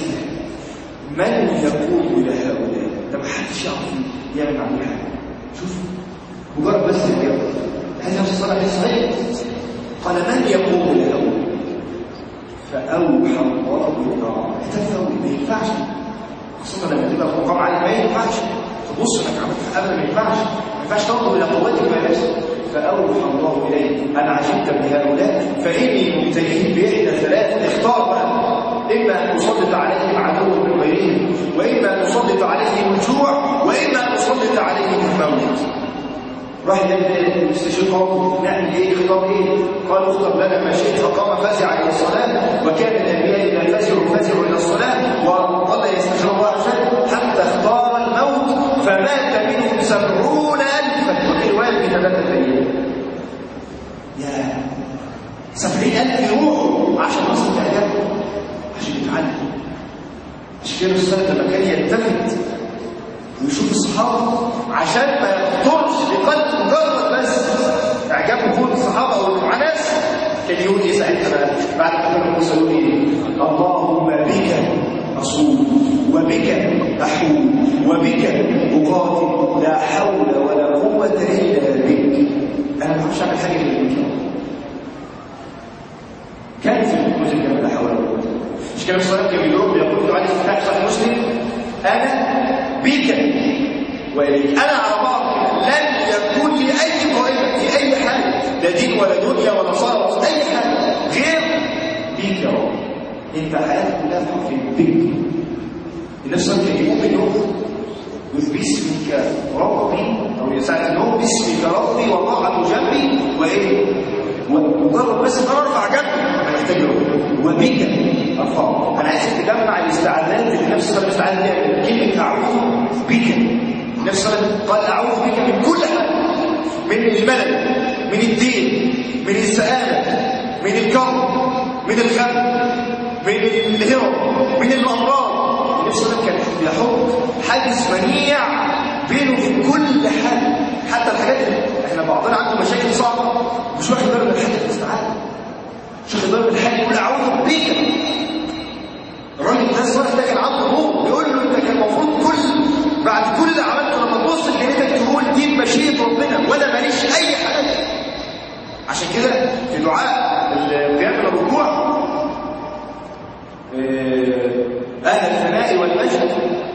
من يقول لهؤلاء؟ ده ما حدش يعرف يعمل معاه حاجه. شوف مجرد بس الجواب هذا الصلاه صحيح. قال من يقوم له؟ فاوحى الله بالنار. احتفوا ما ينفعش، خصوصا لما تبقى في مقام عالي ما ينفعش تبص انك عملت ابدا، ما ينفعش تنظر الى قوتك ما نفسك. فاوحى الله اليه انا عجبت بهؤلاء فاني مبتليهم باحدى ثلاث، اختار بقى، اما ان اسلط عليهم عدو من غيرهم، واما ان اسلط عليهم الجوع، واما ان اسلط عليهم الموت. راح يستشير قومه نعمل ايه؟ خطاب ايه؟ قالوا اختر لنا ما شئت. فقام فزع الى الصلاه، وكان الانبياء اذا فزعوا الى الصلاه وظل يستشير الله عز وجل حتى اختار الموت، فمات منهم 70,000. كل روايه في 3 ايام. يا 70,000 يروحوا عشان يوصل لاهدافهم، عشان يتعلم. عشان كده الرسول لما كان يلتفت ويشوف الصحابه عشان ما يخطرش بقلب مجرد بس اعجاب وجود الصحابه او مع ناس، كان يقول ايه ساعتها بعد ما كانوا يقولوا ايه؟ اللهم بك اصوم وبك احول وبك اقاتل لا حول ولا قوه الا بك. انا ما بعرفش اعمل حاجه الا بك. كان في المسلم لا حول ولا قوه. مش كان الصلاه كان بيقول في حديث صحيح مسلم انا بك وإليك. أنا على بعض لن يكون لي أي قائمة في أي حاجة، لا دين ولا دنيا ولا صلاة ولا أي حاجة غير بيك يا رب. أنت حياتك كلها في بيك. الناس صارت يقوم بالنوم باسمك ربي، أو ساعة النوم باسمك ربي وضعت جنبي وايه ومجرد بس انا ارفع جنبي انا محتاج وبك ارفع. انا عايزك تجمع الاستعاذات اللي نفس الصلاه استعاذ بيها كلمه اعوذ بك. نفس الصلاه قال اعوذ بك من كل حاجه، من الملل، من الدين، من السآمة، من الكرب، من الغم، من الهرم، من الامراض. النبي صلى الله عليه وسلم كان يحط حاجز منيع بينه في كل حاجه، حتى الحاجات اللي احنا بعضنا عنده مشاكل صعبه مش واخد باله من الحاجه الاستعاذه، مش واخد باله من الحاجه يقول اعوذ بك. الراجل ده الصالح ده كان عنده روح بيقول له انت كان المفروض بعد كل اللي عملته لما تبص لجنتك تقول دي مشيئه ربنا وانا ماليش اي حاجه. عشان كده في دعاء القيام من الركوع اهل الثناء والمجد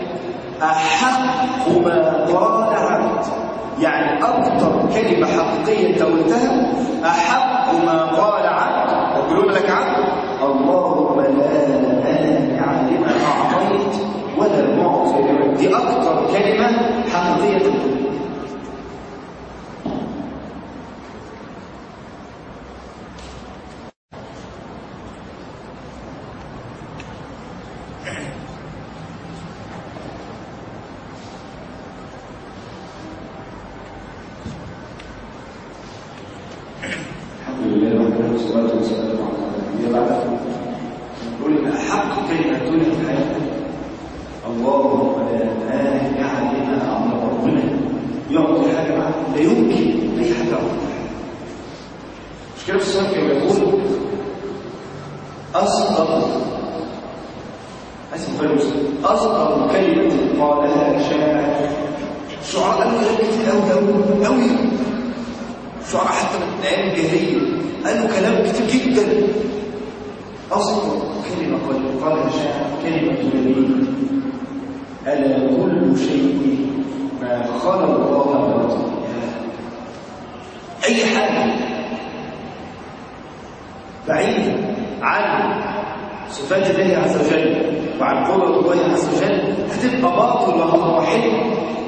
احق ما قال عبد، يعني اكثر كلمه حقيقيه انت قلتها احق ما قال عبد. يقولون لك عبد اللهم لا مانع لما اعطيت ولا معطي لما، دي اكثر كلمه حقيقيه تقولها. أصغر كلمة قالها شاعر. الشعراء قالوا كلام كتير أوي أوي، الشعراء حتى من أيام الجاهلية قالوا كلام كتير جدا. أصغر كلمة قالها شاعر كلمة جميلة، ألا كل شيء ما خلق الله باطل. أي حاجة بعيدة عن صفات الله عز وجل وعن قدرة الله عز وجل هتبقى باطل وهتبقى حلوة.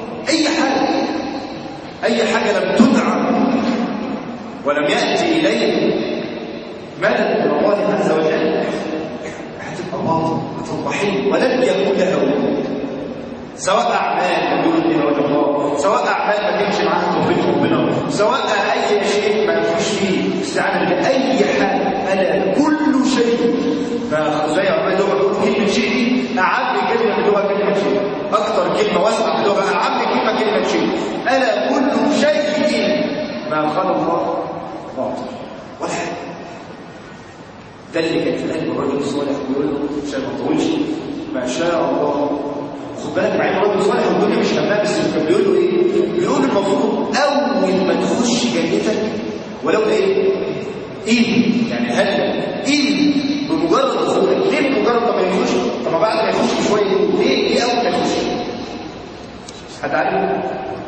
أي حاجة لم تدعى ولم يأتي إليه مدد من الله عز وجل هتبقى باطل هتبقى حلوة ولن يكون لها وجود، سواء أعمال بدون بها وجه الله، سواء أعمال ما تمشي معاها توفيق ربنا، سواء أي شيء ما يخش فيه استعانة بأي حاجة. ألا كل شيء ما زي ما بيقولوا كلمة شيء دي أعم كلمة في اللغة كلمة شيء، أكثر كلمة واسعة في اللغة أعم كلمة شيء. ألا كل شيء ما خلق الله باطل ولا حاجة. ده اللي كان في قلب الرجل الصالح بيقول له عشان ما تطولش ما شاء الله. خد بالك مع ان الراجل الصالح والدنيا مش همها، بس كان بيقول له ايه؟ بيقول المفروض اول ما تخش جنتك ولو ايه؟ يعني هل بمجرد دخولك ليه بمجرد ما يخش؟ طب بعد ما يخش بشويه ليه اول ما يخش؟ هتعلم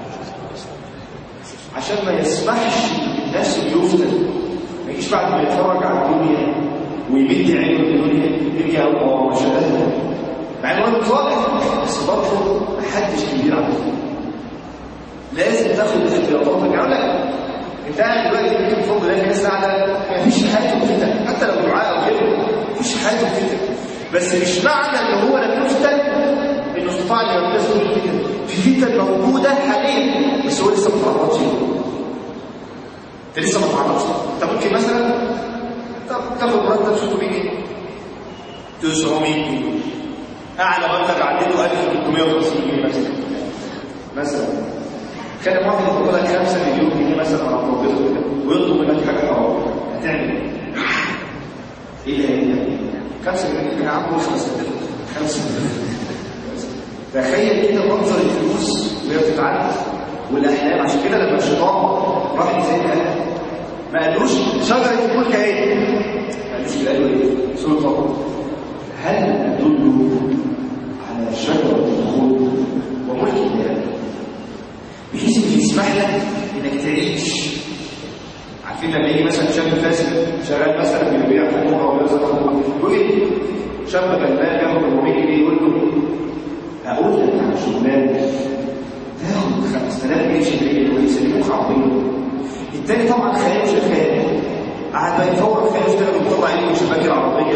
عشان ما يسمحش الناس يفتن، ما يجيش بعد ما يتفرج على الدنيا ويمد عينه الدنيا يرجع ما شاء الله. مع انه راجل صالح بس برضه محدش كبير على الدنيا، لازم تاخد احتياطاتك. اقول لك انت قاعد دلوقتي ممكن تفضل لك ناس قاعده مفيش حاجه تفتك، حتى لو دعاء او غيره مفيش حاجه تفتك، بس مش معنى ان هو لم يفتن انه استطاع ان يمتاز كل الفتن. في فتن موجوده حاليا بس هو لسه ما تعرضش لها. انت لسه ما تعرضش. انت ممكن مثلا تاخد مرتب 600 جنيه 900 جنيه، اعلى مرتب عديته 1350 جنيه مثلا كان واحد يقول لك 5 مليون جنيه مثلا على توقيته كده ويطلب منك حاجه حرام، هتعمل ايه؟ اللي هي 5 مليون جنيه عم وخلص 5 مليون. تخيل كده منظر الفلوس وهي بتتعدى والاحلام. عشان كده لما الشيطان راح يزيد ما قالوش شجره الملك اهي، ما قالوش كده، قالوا ايه؟ سلطان. هل ادل على شجره الخلد وملك الله بحيث ان يسمح لك انك تعيش؟ عارفين لما يجي مثلا شاب فاسد شغال مثلا بيبيع حموره ولا زرع يقول شاب غلبان ياخد 400 جنيه يقول له اقول لك على شغلانه تاخد 5000 جنيه شهريا ويسلموك عربيه الثاني طبعا خيال شغال، قعد بقى يفور خيال اشتغل ويطلع عينه شباك العربيه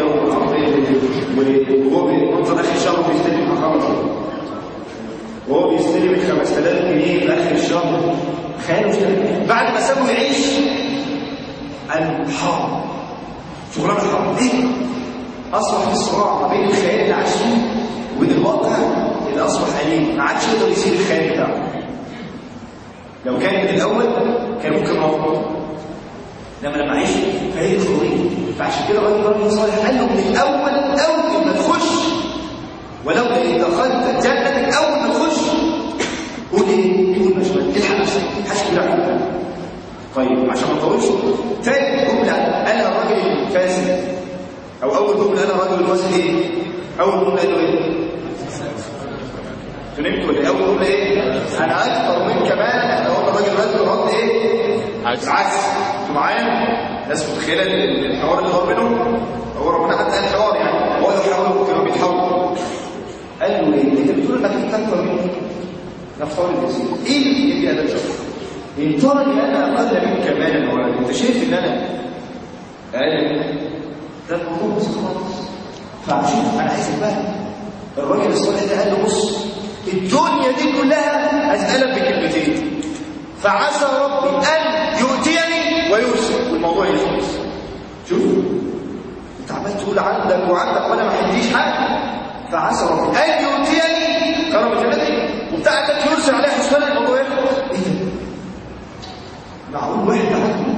وهو بينظر اخر الشهر وبيستلم محافظه وهو بيستلم 5000 جنيه لاخر الشهر. خيال اشتغل بعد ما سابه يعيش قال حرام، شغلانه حرام. ليه؟ اصبح في صراع ما بين الخيال اللي عاش فيه وبين الواقع اللي اصبح أليم، ما عادش يقدر يسير الخيال بتاعه. لو كان من الاول كان ممكن رفض، انما لما عيش فهي الخطيه. فعشان كده الراجل صالح قال له من الاول اول ما تخش ولولا ان دخلت جنتك اول ما تخش قول ايه؟ قول مش الحق نفسك حاجه كبيره. طيب عشان ما نطولش، ثالث جمله قالها الراجل الفاسد، او اول جمله قالها الراجل الفاسد ايه؟ اول جمله قال له ايه؟ فهمت ولا اول جمله ايه؟ انا اكثر من كمان. هو الراجل رد ايه؟ عكس. انتوا معايا؟ ناس متخيله الحوار اللي هو بينهم هو ربنا حتى قال حوار، يعني هو لو حاول كانوا بيتحاولوا. قال له ايه؟ انت بتقول انك انت اكثر مني؟ نفترض الجزيره ايه اللي ادب شخص؟ ان ترى ان انا اقل منك كمان ولا انت شايف ان انا اقل؟ ده الموضوع بس خالص. فشوف انا عايزك بقى الراجل الصالح ده قال له بص الدنيا دي كلها اسالك بكلمتين فعسى ربي ان يؤتيني ويرسل والموضوع يخلص. شوف انت عمال تقول عندك وعندك وانا ما عنديش حاجه، فعسى ربي ان يؤتيني كرم جنتي وبتاعتك يرسل عليها حسبان الموضوع يخلص. ايه ده؟ معقول واحد عنده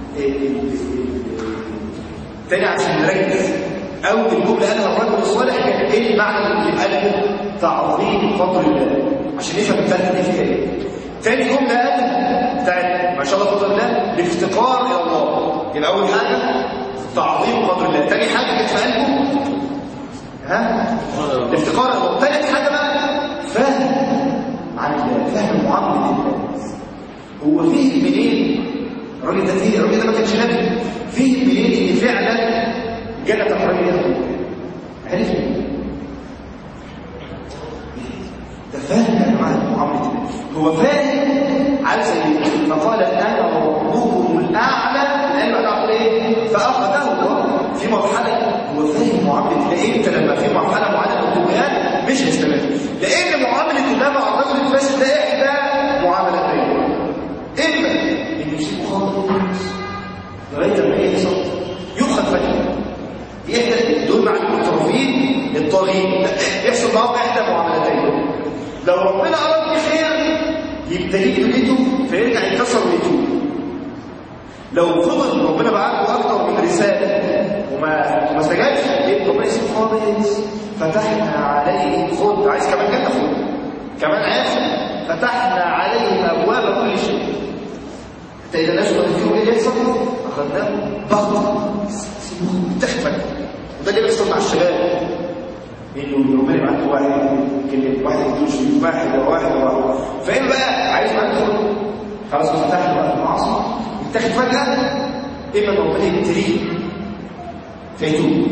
تاني عشان نركز. اول جمله قالها الرجل الصالح كان ايه المعنى اللي قاله؟ تعظيم قدر الله، عشان نفهم الثالثه دي فيها ايه. تاني جمله قالها بتاعت ما شاء الله قدر الله الافتقار الى الله. يبقى اول حاجه تعظيم قدر الله، تاني حاجه كانت في قلبه الافتقار الى الله، ثالث حاجه بقى فهم عن الله، فهم معامله الله. هو فيه منين الراجل ده؟ فيه الراجل ده ما كانش نبي، فيه منين ان فعلا جنة الراجل ده عرف ده فاهم يا جماعه معامله الله. هو فاهم عايز فقال انا ربكم الاعلى، لانه انا ايه؟ فاخذه في مرحله هو فاهم معامله الله. انت لما في مرحله معينه من الطغيان مش هيستمر، لان معامله الله مع الرجل الفاسد ده احدى معاملتين، اما انه يسيبه خالص لغايه ما يحصل يؤخذ فجاه، يحدث دول مع المترفين الطاغين يحصل معاهم احدى معاملتين. لو ربنا اراد بخير يبتليه بيته فيرجع يتكسر ويتوب. لو فضل ربنا بعت له اكتر من رساله وما استجابش يبقى ربنا يسيب خالص. فتحنا عليه خد عايز كمان كده خد كمان عايز فتحنا عليه ابواب كل شيء حتى اذا نشأ فيهم ايه يحصل؟ اخذناه بغض تخفى. وده اللي بيحصل مع الشباب، انه ربنا يبعت له واحد كلمه واحد يدوش واحد فين بقى عايز معاك تدخل خلاص فتح له المعاصي يتاخد فجاه، اما ربنا يبتليه فيتوب.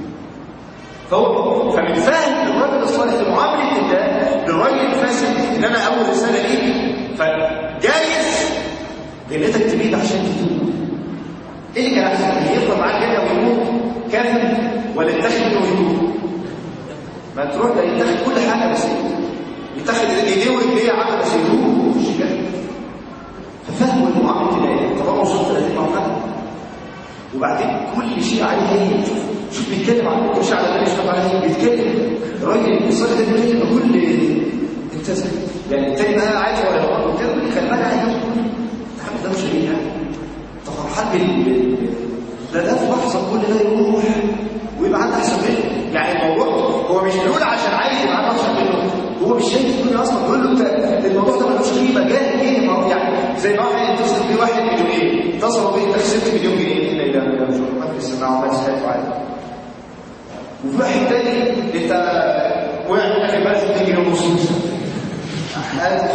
فمن فهم الراجل الصالح لمعامله الله للراجل الفاسد ان انا اول رساله ليك فجايز جنتك تبيد عشان تتوب. ايه اللي كان احسن؟ يفضل معاه الجنه ويموت كافر ولا يتاخد منه ويتوب؟ ما تروح ده يتاخد كل حاجه بس يتاخد ايديه ورجليه عامله بس يتوب مش كده. ففهموا المعامله الله طالما وصلت لهذه المرحله وبعدين كل شيء عليه ايه؟ شوف بيتكلم عن كل شيء على الله يشرب عليه بيتكلم الراجل الصالح ده بيتكلم بكل انتزه. يعني التاني بقى عايز ولا لو كده خلي بالك عايز تحمل ده مش يعني طب فرحان ده في لحظه كل ده يروح ويبقى عنده احسن منه. يعني الموضوع هو مش بيقول عشان عايز يبقى عنده احسن منه، هو مش شايف الدنيا اصلا. بيقول له انت الموضوع ده ملوش قيمه جاهل ايه يعني زي ما واحد يتصل بيه 1 مليون اتصلوا بيه انت 6 مليون جنيه هنا الى ما في السماعه وما تسمعوا عادي. وفي واحد تاني انت وقع منك البلد 2 جنيه ونص هذا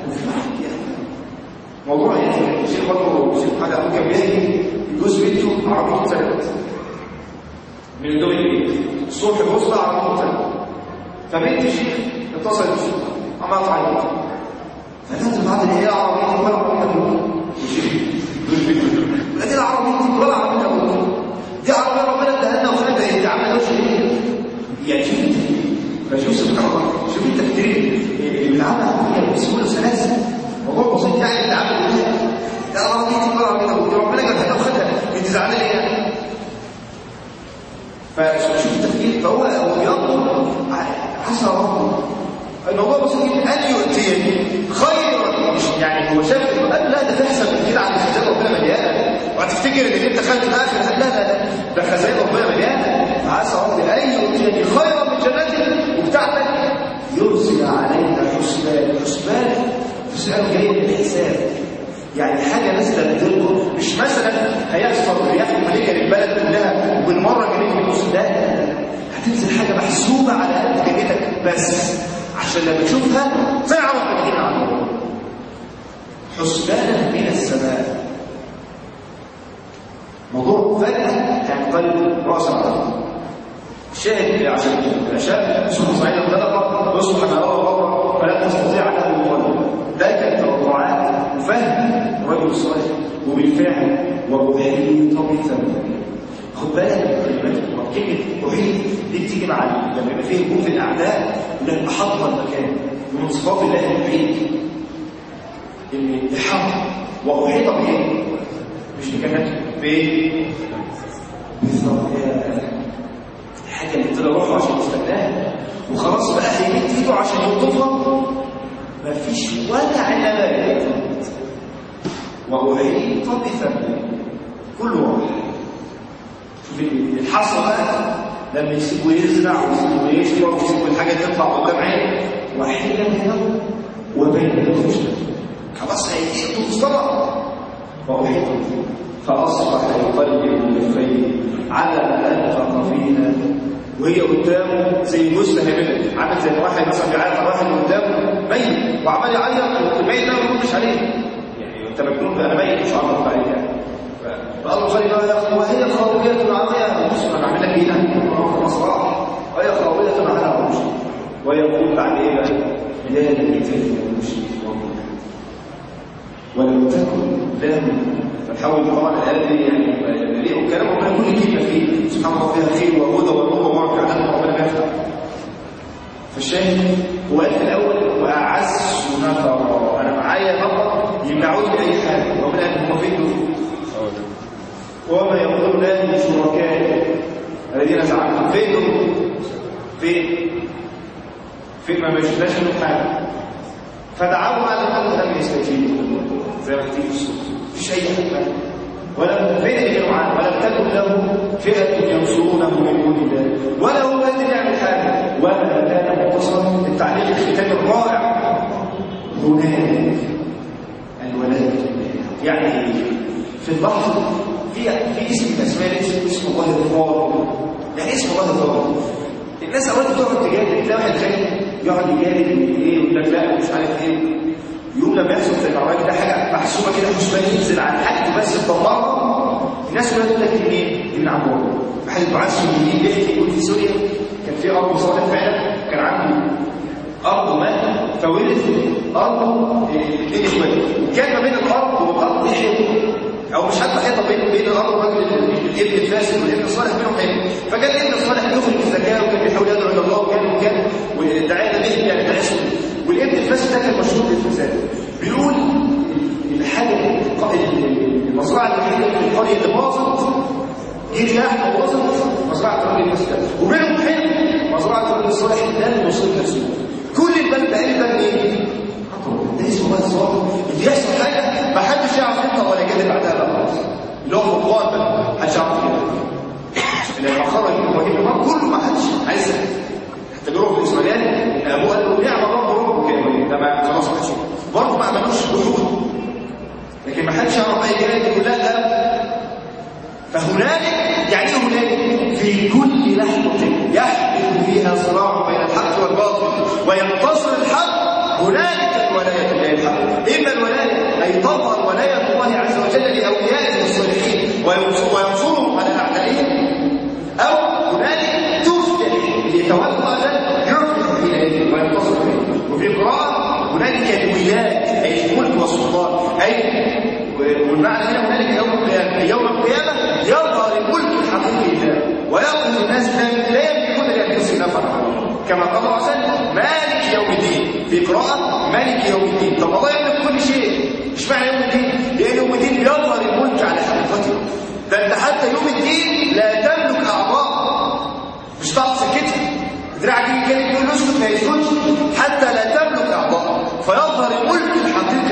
موضوع يعني شيء برضه شيء حاجه ممكن بيحكي جوز بنته عربيته اتسرقت من الدول البيت الصبح بوصله عربيته اتسرقت فبنت الشيخ اتصلت بالشرطه عملت تعيط فنزل بعد اللي هي عربيتي ولا عربيتي أن يؤتيني خيرا، مش يعني هو شاف قال لا ده تحسب كده على خزائن ربنا مليانة، وهتفتكر ان انت خدت الاخر. لا لا لا، ده خزائن ربنا مليانة. عسى ربي أن يؤتيني خيرا من جنتي وبتاعتك يرسل علينا حسبان. حسبان جاي من الحساب، يعني حاجة نازلة بتلقى، مش مثلا هيحصل رياح مالكة للبلد كلها وبالمرة جنيه من نص. لا، هتنزل حاجة محسوبة على قد جنتك بس، عشان لما تشوفها تعرف تجيب عنه. حسبانا من السماء، موضوع فاتح يعني قلب رأس العالم. الشاهد عشان الأشياء اسمه صعيدا مطلقة يصبح نراه بره فلا تستطيع له القلب. ده كان توقعات وفهم الرجل الصالح، وبالفعل وأحيط بثمنه. خد بالك من كلمة أحيط دي بتيجي مع لما يبقى فيه هجوم في الأعداء لما أحط المكان، ومن صفات الله المحيط إن يحط. وأحيط بإيه؟ مش بكلمات بإيه؟ بالثمن، الحاجة اللي طلع روحه عشان يستخدمها وخلاص بقى هيمد ايده عشان يلطفها، مفيش ولا عنبه. وأحيط بثمنه كل واحد. شوف الحصر بقى لما يسيبه يزرع ويسيبه يشتغل ويسيبه الحاجه تطلع قدام عينه، وحيل بينه وبين المشتري خلاص هيقضوا في الصلاه. وأحيط فأصبح يقلب كفيه على ما أنفق فيها وهي قدامه زي جثه هبله، عامل زي واحد مثلا بيعيط على واحد قدامه ميت وعمال يعيط، الميت ده ما يردش عليه، يعني انت مجنون انا ميت مش عارف عليك يعني. فقال له صلي بقى يا اخي وهي خاويه عاميه، بص انا عامل لك ايه ده مصراح، وهي خاويه على عروش. ويقول بعد ايه بقى؟ بلاد الكتاب والمشرك ولم تكن لهم. فنحاول طبعا الآيات دي يعني ليه وكلام ربنا كل كلمة فيه سبحان الله فيها خير وهدى ونور وبركة على ربنا بيفتح. فالشاهد هو قال في الأول وأعز نفر، أنا معايا نفر يمنعوني بأي حاجة ربنا قال هم فين دول؟ وما يقولون لا من شركائهم الذين زعمتم فين دول؟ فين ما شفناش منهم حاجة. فدعوا على الله لم يستجيبوا زي ما تيجي الصوت مفيش اي حاجه ولم فين اللي معاه ولم تكن له فئه ينصرونه من دون الله ولا هو قادر يعمل حاجه ولا كان متصلا. التعليق الختامي الرائع هناك الولايه يعني في البحر في اسم من اسماء اسم الله الظاهر. يعني اسم الله الظاهر الناس اوقات بتقعد تجادل، تلاقي واحد جاي يقعد يجادل ايه ويقول لك لا مش عارف ايه، يوم لما يحصل في المعركه ده حاجه محسوبه كده مش باين ينزل على الحد بس تدمرها. الناس كلها تقول لك منين؟ من عمار. واحد دعاء سوريين بيحكي يقول في سوريا كان في ارض صالح فعلا، كان عنده ارض مات فورث ارضه اثنين اخوات، وكان ما بين الارض والارض حيطه او مش حتى حيطه بين الارض والراجل الابن الفاسد والابن الصالح بينهم حيطه. فكان الابن الصالح يخرج الزكاه وكان بيحاول يدعو الى الله وكان والداعيه ده بيه يعني داعي سوري، والابن الفاسد ده كان مشهور بالفساد. بيقول الحاجه المزرعه الوحيده في القريه اللي باظت جه رياح باظت مزرعه الراجل الفاسد، وبينهم حلم مزرعه الراجل الصالح ده اللي وصل نفسه. كل البلد ده ايه؟ ده اسمه بقى الظاهر اللي يحصل حاجه ما حدش يعرف يطلع ولا يجادل بعدها بقى خلاص، اللي هو فقوان بقى محدش يعرف كده. لما خرج ابراهيم كله ما حدش عايز التجربه الاسرائيليه ان ابوه قال له نعم ربه كده ده ما خلاص ما حدش برضه ما عملوش حدود، لكن ما حدش يعرف اي كلام يقول لا. فهنالك يعني ايه هنالك؟ في كل لحظه يحدث فيها صراع بين الحق والباطل وينتصر الحق، هنالك الولايه لله الحق. اما الولايه اي تظهر ولايه الله عز وجل لاوليائه الصالحين وينصرهم على اعدائهم، او هنالك تفتح ليتولى ذلك يرفع اليه وينتصر به. وفي قراءه هنالك الولايه اي الملك والسلطان، اي والمعنى هنا هنالك يوم القيامه يظهر الملك الحقيقي لله ويقف الناس لا يملكون لانفسهم نفعا، كما قال الله عز وجل مالك يوم الدين. في قراءه مالك يوم الدين. طب الله يملك كل شيء، مش معنى يوم الدين؟ لان يوم الدين يظهر الملك على حقيقته. ده انت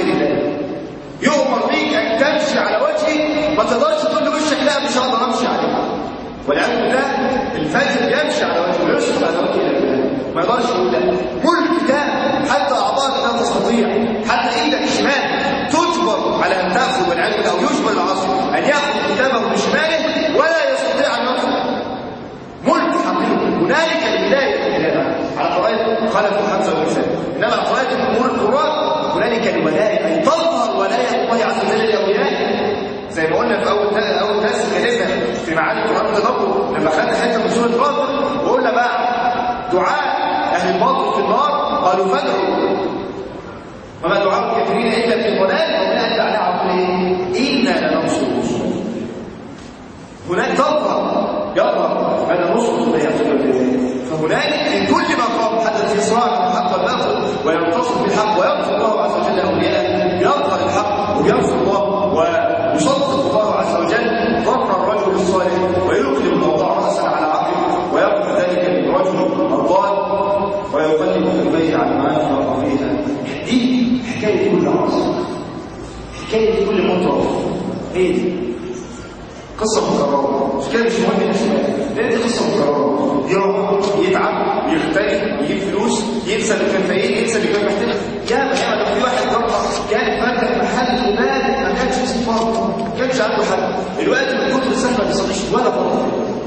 خير الله. يؤمر بيك ان تمشي على وجهك، ما تقدرش تقول لوشك لا مش هقدر امشي عليه. والعياذ بالله الفاجر يمشي على وجهه ويسقط على وجهه الى الله، ما يقدرش يقول لا. ملك تام، حتى اعضائك لا تستطيع، حتى ايدك الشمال تجبر على ان تاخذ والعياذ بالله، او يجبر العاصي ان ياخذ كتابه بشماله ولا يستطيع ان ياخذ. ملك حقيقي. هنالك الولايه لله على قراءه خلف حمزه والكسائي، انما على قراءه الامور القراء هنالك الولايه، اي تظهر ولايه الله عز وجل لاوليائه. زي ما قلنا في اول درس اتكلمنا في معاني القران التدبر، لما خدنا حته من سوره غافر وقلنا بقى دعاء اهل الباطل في النار، قالوا فادعوا وما دعاء الكافرين الا في ضلال، ولا ادعى على ايه؟ انا لننصر رسلنا. هناك يظهر ان نصر الله عز وجل. فهنالك في كل مقام حدث في صراع الحق والباطل وينتصر بالحق وينصر الله عز وجل اولياءه، يظهر الحق وينصر الله ويسلط الله عز وجل ظهر الرجل الصالح ويقلب الموضوع راسا على عقل، ويقف ذلك للرجل الضال ويقلب قلبيه على ما يفرق فيها. دي حكايه كل عصر، حكايه كل مطرف. ايه دي؟ قصه مكرره، مش كده؟ مش مهم الاسماء، لان دي قصه مكرره. يوم يتعب يختلف يجيب فلوس ينسى اللي كان فقير، ينسى اللي كان محتاج. ياما لو في واحد جرب كان فاتح محل وبادئ ما كانش استفاضه، ما كانش عنده حل، دلوقتي من كتر السهل ما بيصليش ولا فرض.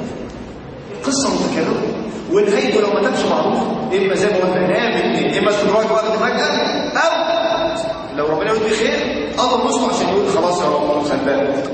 قصه متكرره ونهايته لو ما تمشي معروف، اما زي ما قلنا نام، اما استدراج وقت فجاه، او لو ربنا يريد خير قضى نصه عشان يقول خلاص يا رب صدقت.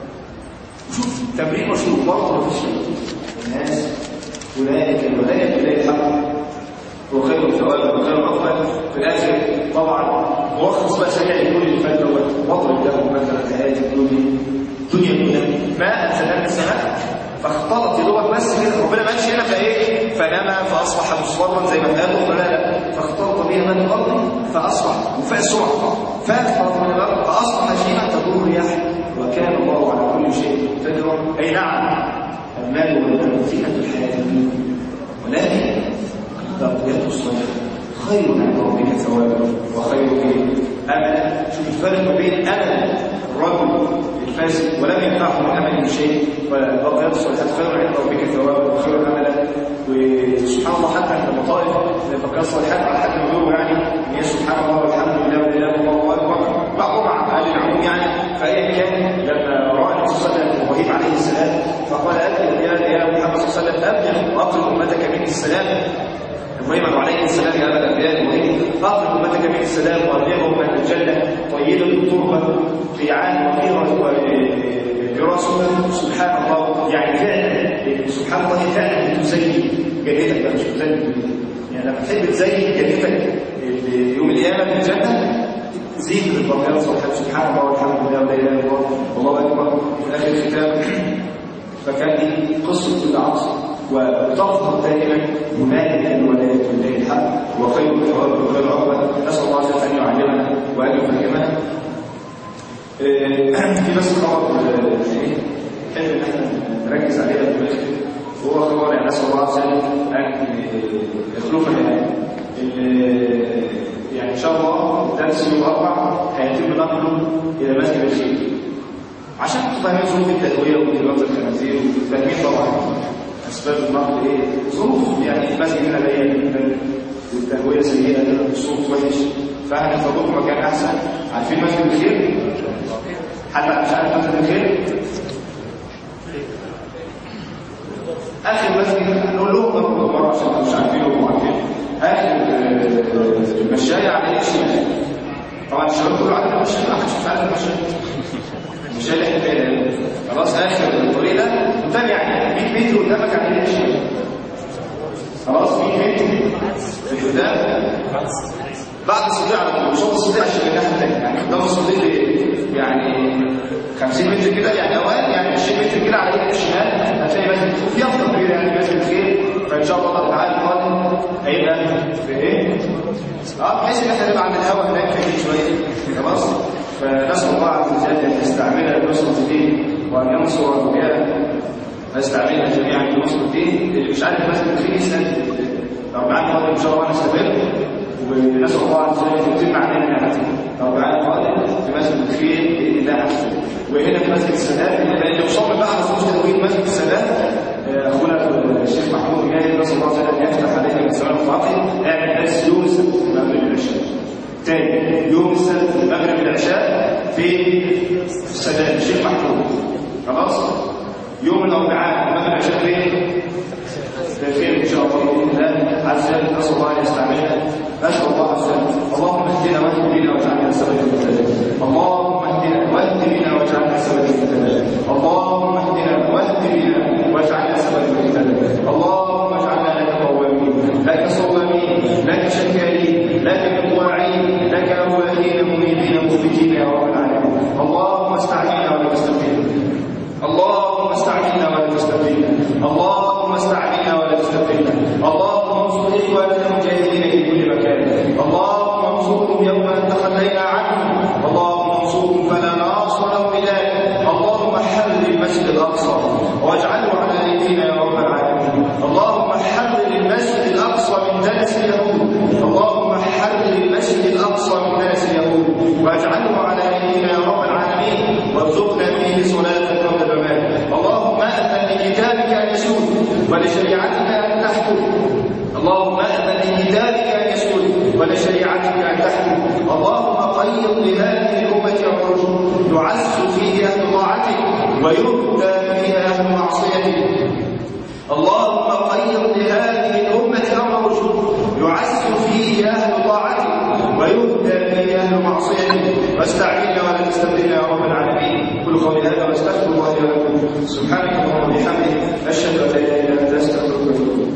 شوف تمرين مشروع برضه ما فيش الناس. اولئك الولايه الى الحق وخير الثواب وخير العقبه. في الاخر طبعا ملخص بقى سريع لكل اللي فات دوت، واضرب لهم مثلا ايات الدنيا ما انزلنا من السماء فاختلط يدوبك بس كده، ربنا ما قالش هنا فايه فنما فاصبح مصفرا زي ما قالوا، لا فاختلط بها من الارض فاصبح وفاء السرعه فاختلط من الارض فاصبح شيئا تدور الرياح وكان الله على كل شيء مقتدرا. اي نعم المال والبنون زينة الحياه الدنيا، ولكن بقية الصالحات خير عند ربك ثوابا وخير املا. شوف الفرق ما بين امل الرجل الفاسد ولم ينفعه من امله شيء، وبقية الصالحات خير عند ربك ثوابا وخير املا. وسبحان الله حتى في المطائف بقية الصالحات على حد ما يقولوا يعني هي سبحان الله والحمد لله ولا اله الا الله اكبر، بعضهم عن اهل العموم يعني. فايا كان لما راى النبي صلى الله عليه وسلم ابراهيم عليه السلام فقال يا محمد صلى الله عليه وسلم ابلغ واقرئ امتك منك السلام. ابراهيم عليه السلام يا ابا الانبياء ابراهيم اقرئ امتك منك السلام وابلغهم ان الجنه طيبه التربه في عام وفيره براسها. سبحان الله يعني فعلا سبحان الله فعلا تزين جنتك، مش تزين يعني لما تحب تزين جنتك يوم القيامه في الجنه زيد بالبقيات الصالحات. سبحان الله والحمد لله ولا اله الا الله والله اكبر. في اخر الكتاب فكان دي قصه كل عصر وتظهر دائما هنالك الولايه لله الحق وخير الثواب وخير العقبه. نسال الله عز وجل ان يعلمنا وان يفهمنا. في بس خبر حلو ان احنا نركز عليه دلوقتي، وهو خبر يعني نسال الله عز وجل ان يخلفنا يعني ان شاء الله الدرس يوم الاربعاء هيتم نقله الى مسجد الخير عشان تفهمين ظروف التهويه وانضباط الخنازير وفاهمين طبعا اسباب النقل ايه. ظروف يعني المسجد هنا ضيق جدا والتهويه سيئه كده والصوت وحش، فاحنا نفضلكم مكان احسن. عارفين مسجد الخير؟ حد مش عارف مسجد الخير؟ اخر مسجد نقول لهم مره عشان مش عارفينه وعارفين اخر المشاية على الشمال. طبعا الشباب كله عارف المشاية، ما حدش مش عارف المشاية اللي احنا فيها خلاص. اخر الطريق ده قدام يعني 100 متر قدامك على الشمال خلاص. 100 متر في قدام بعد الصديق على طول، شوط الصديق عشان الناحيه الثانيه يعني قدام الصديق يعني 50 متر كده يعني اوقات يعني 20 متر كده على الشمال هتلاقي مسجد في افضل كبير يعني مسجد الخير. فان شاء الله تعالى القادم هيبقى في ايه؟ بحيث ان احنا نبقى عند الهواء هناك في شويه خلاص. فنسال الله عز وجل ان يستعملنا لنصره الدين وان ينصر اولياءه ويستعملنا جميعا لنصره الدين. اللي مش عارف مسجد الخير يسال الاربعاء القادم ان شاء الله نستمر، ونسال الله عز وجل ان يتم علينا نعمته. الاربعاء القادم وهنا في مسجد السادات، اللي مصمم بقى على خصوص تدوين مسجد السادات اخونا الشيخ محمود جاي نسال الله تعالى ان يفتح علينا من سماء الفاضل. اعمل درس يوم السبت المغرب العشاء. تاني يوم السبت المغرب العشاء في السادات الشيخ محمود. خلاص؟ يوم الاربعاء المغرب العشاء فين ان شاء الله باذن الله عز وجل. نسال الله ان يستعملنا. نسال الله عز وجل. اللهم اهدنا واهد بنا واجعلنا سببا للهدايه. اللهم اهدنا واهد بنا واجعلنا سببا للهدايه. اللهم اهدنا واهد بنا واجعلنا سببا للهدايه. اللهم اجعلنا لك قوامين، لك صوامين، لك شكارين، لك مطواعين، لك اواهين منيبين مخبتين يا رب العالمين. اللهم استعملنا ولا تستبدلنا. اللهم استعملنا ولا تستبدلنا. اللهم استعملنا ولا تستبدلنا. اللهم انصر اخواننا المجاهدين في كل مكان. اللهم انصرهم يوم ان تخلينا عنهم. اللهم انصرهم فلا ناصر لهم بذلك. اللهم حرر المسجد الاقصى واجعله على ايدينا يا رب العالمين. اللهم حرر المسجد الاقصى من دنس اليهود. اللهم حرر المسجد الاقصى من دنس اليهود واجعله على ايدينا يا رب العالمين، وارزقنا فيه صلاه قبل الممات. اللهم اذن لكتابك ان يسود ولشريعتك ان تحكم. اللهم اذن لكتابك ان يسود ولشريعتك ان تحكم. اللهم قيض لهذه الامه الرشد يعز فيه اهل طاعتك ويهدى فيه اهل معصيتك. اللهم قيض لهذه الامه امر رشد يعز فيه اهل طاعتك ويهدى فيه اهل معصيتك. واستعملنا ولا تستبدلنا يا رب العالمين. كل قول هذا واستغفر الله لي ولكم. سبحانك اللهم وبحمدك اشهد ان لا اله الا انت استغفرك واتوب اليك.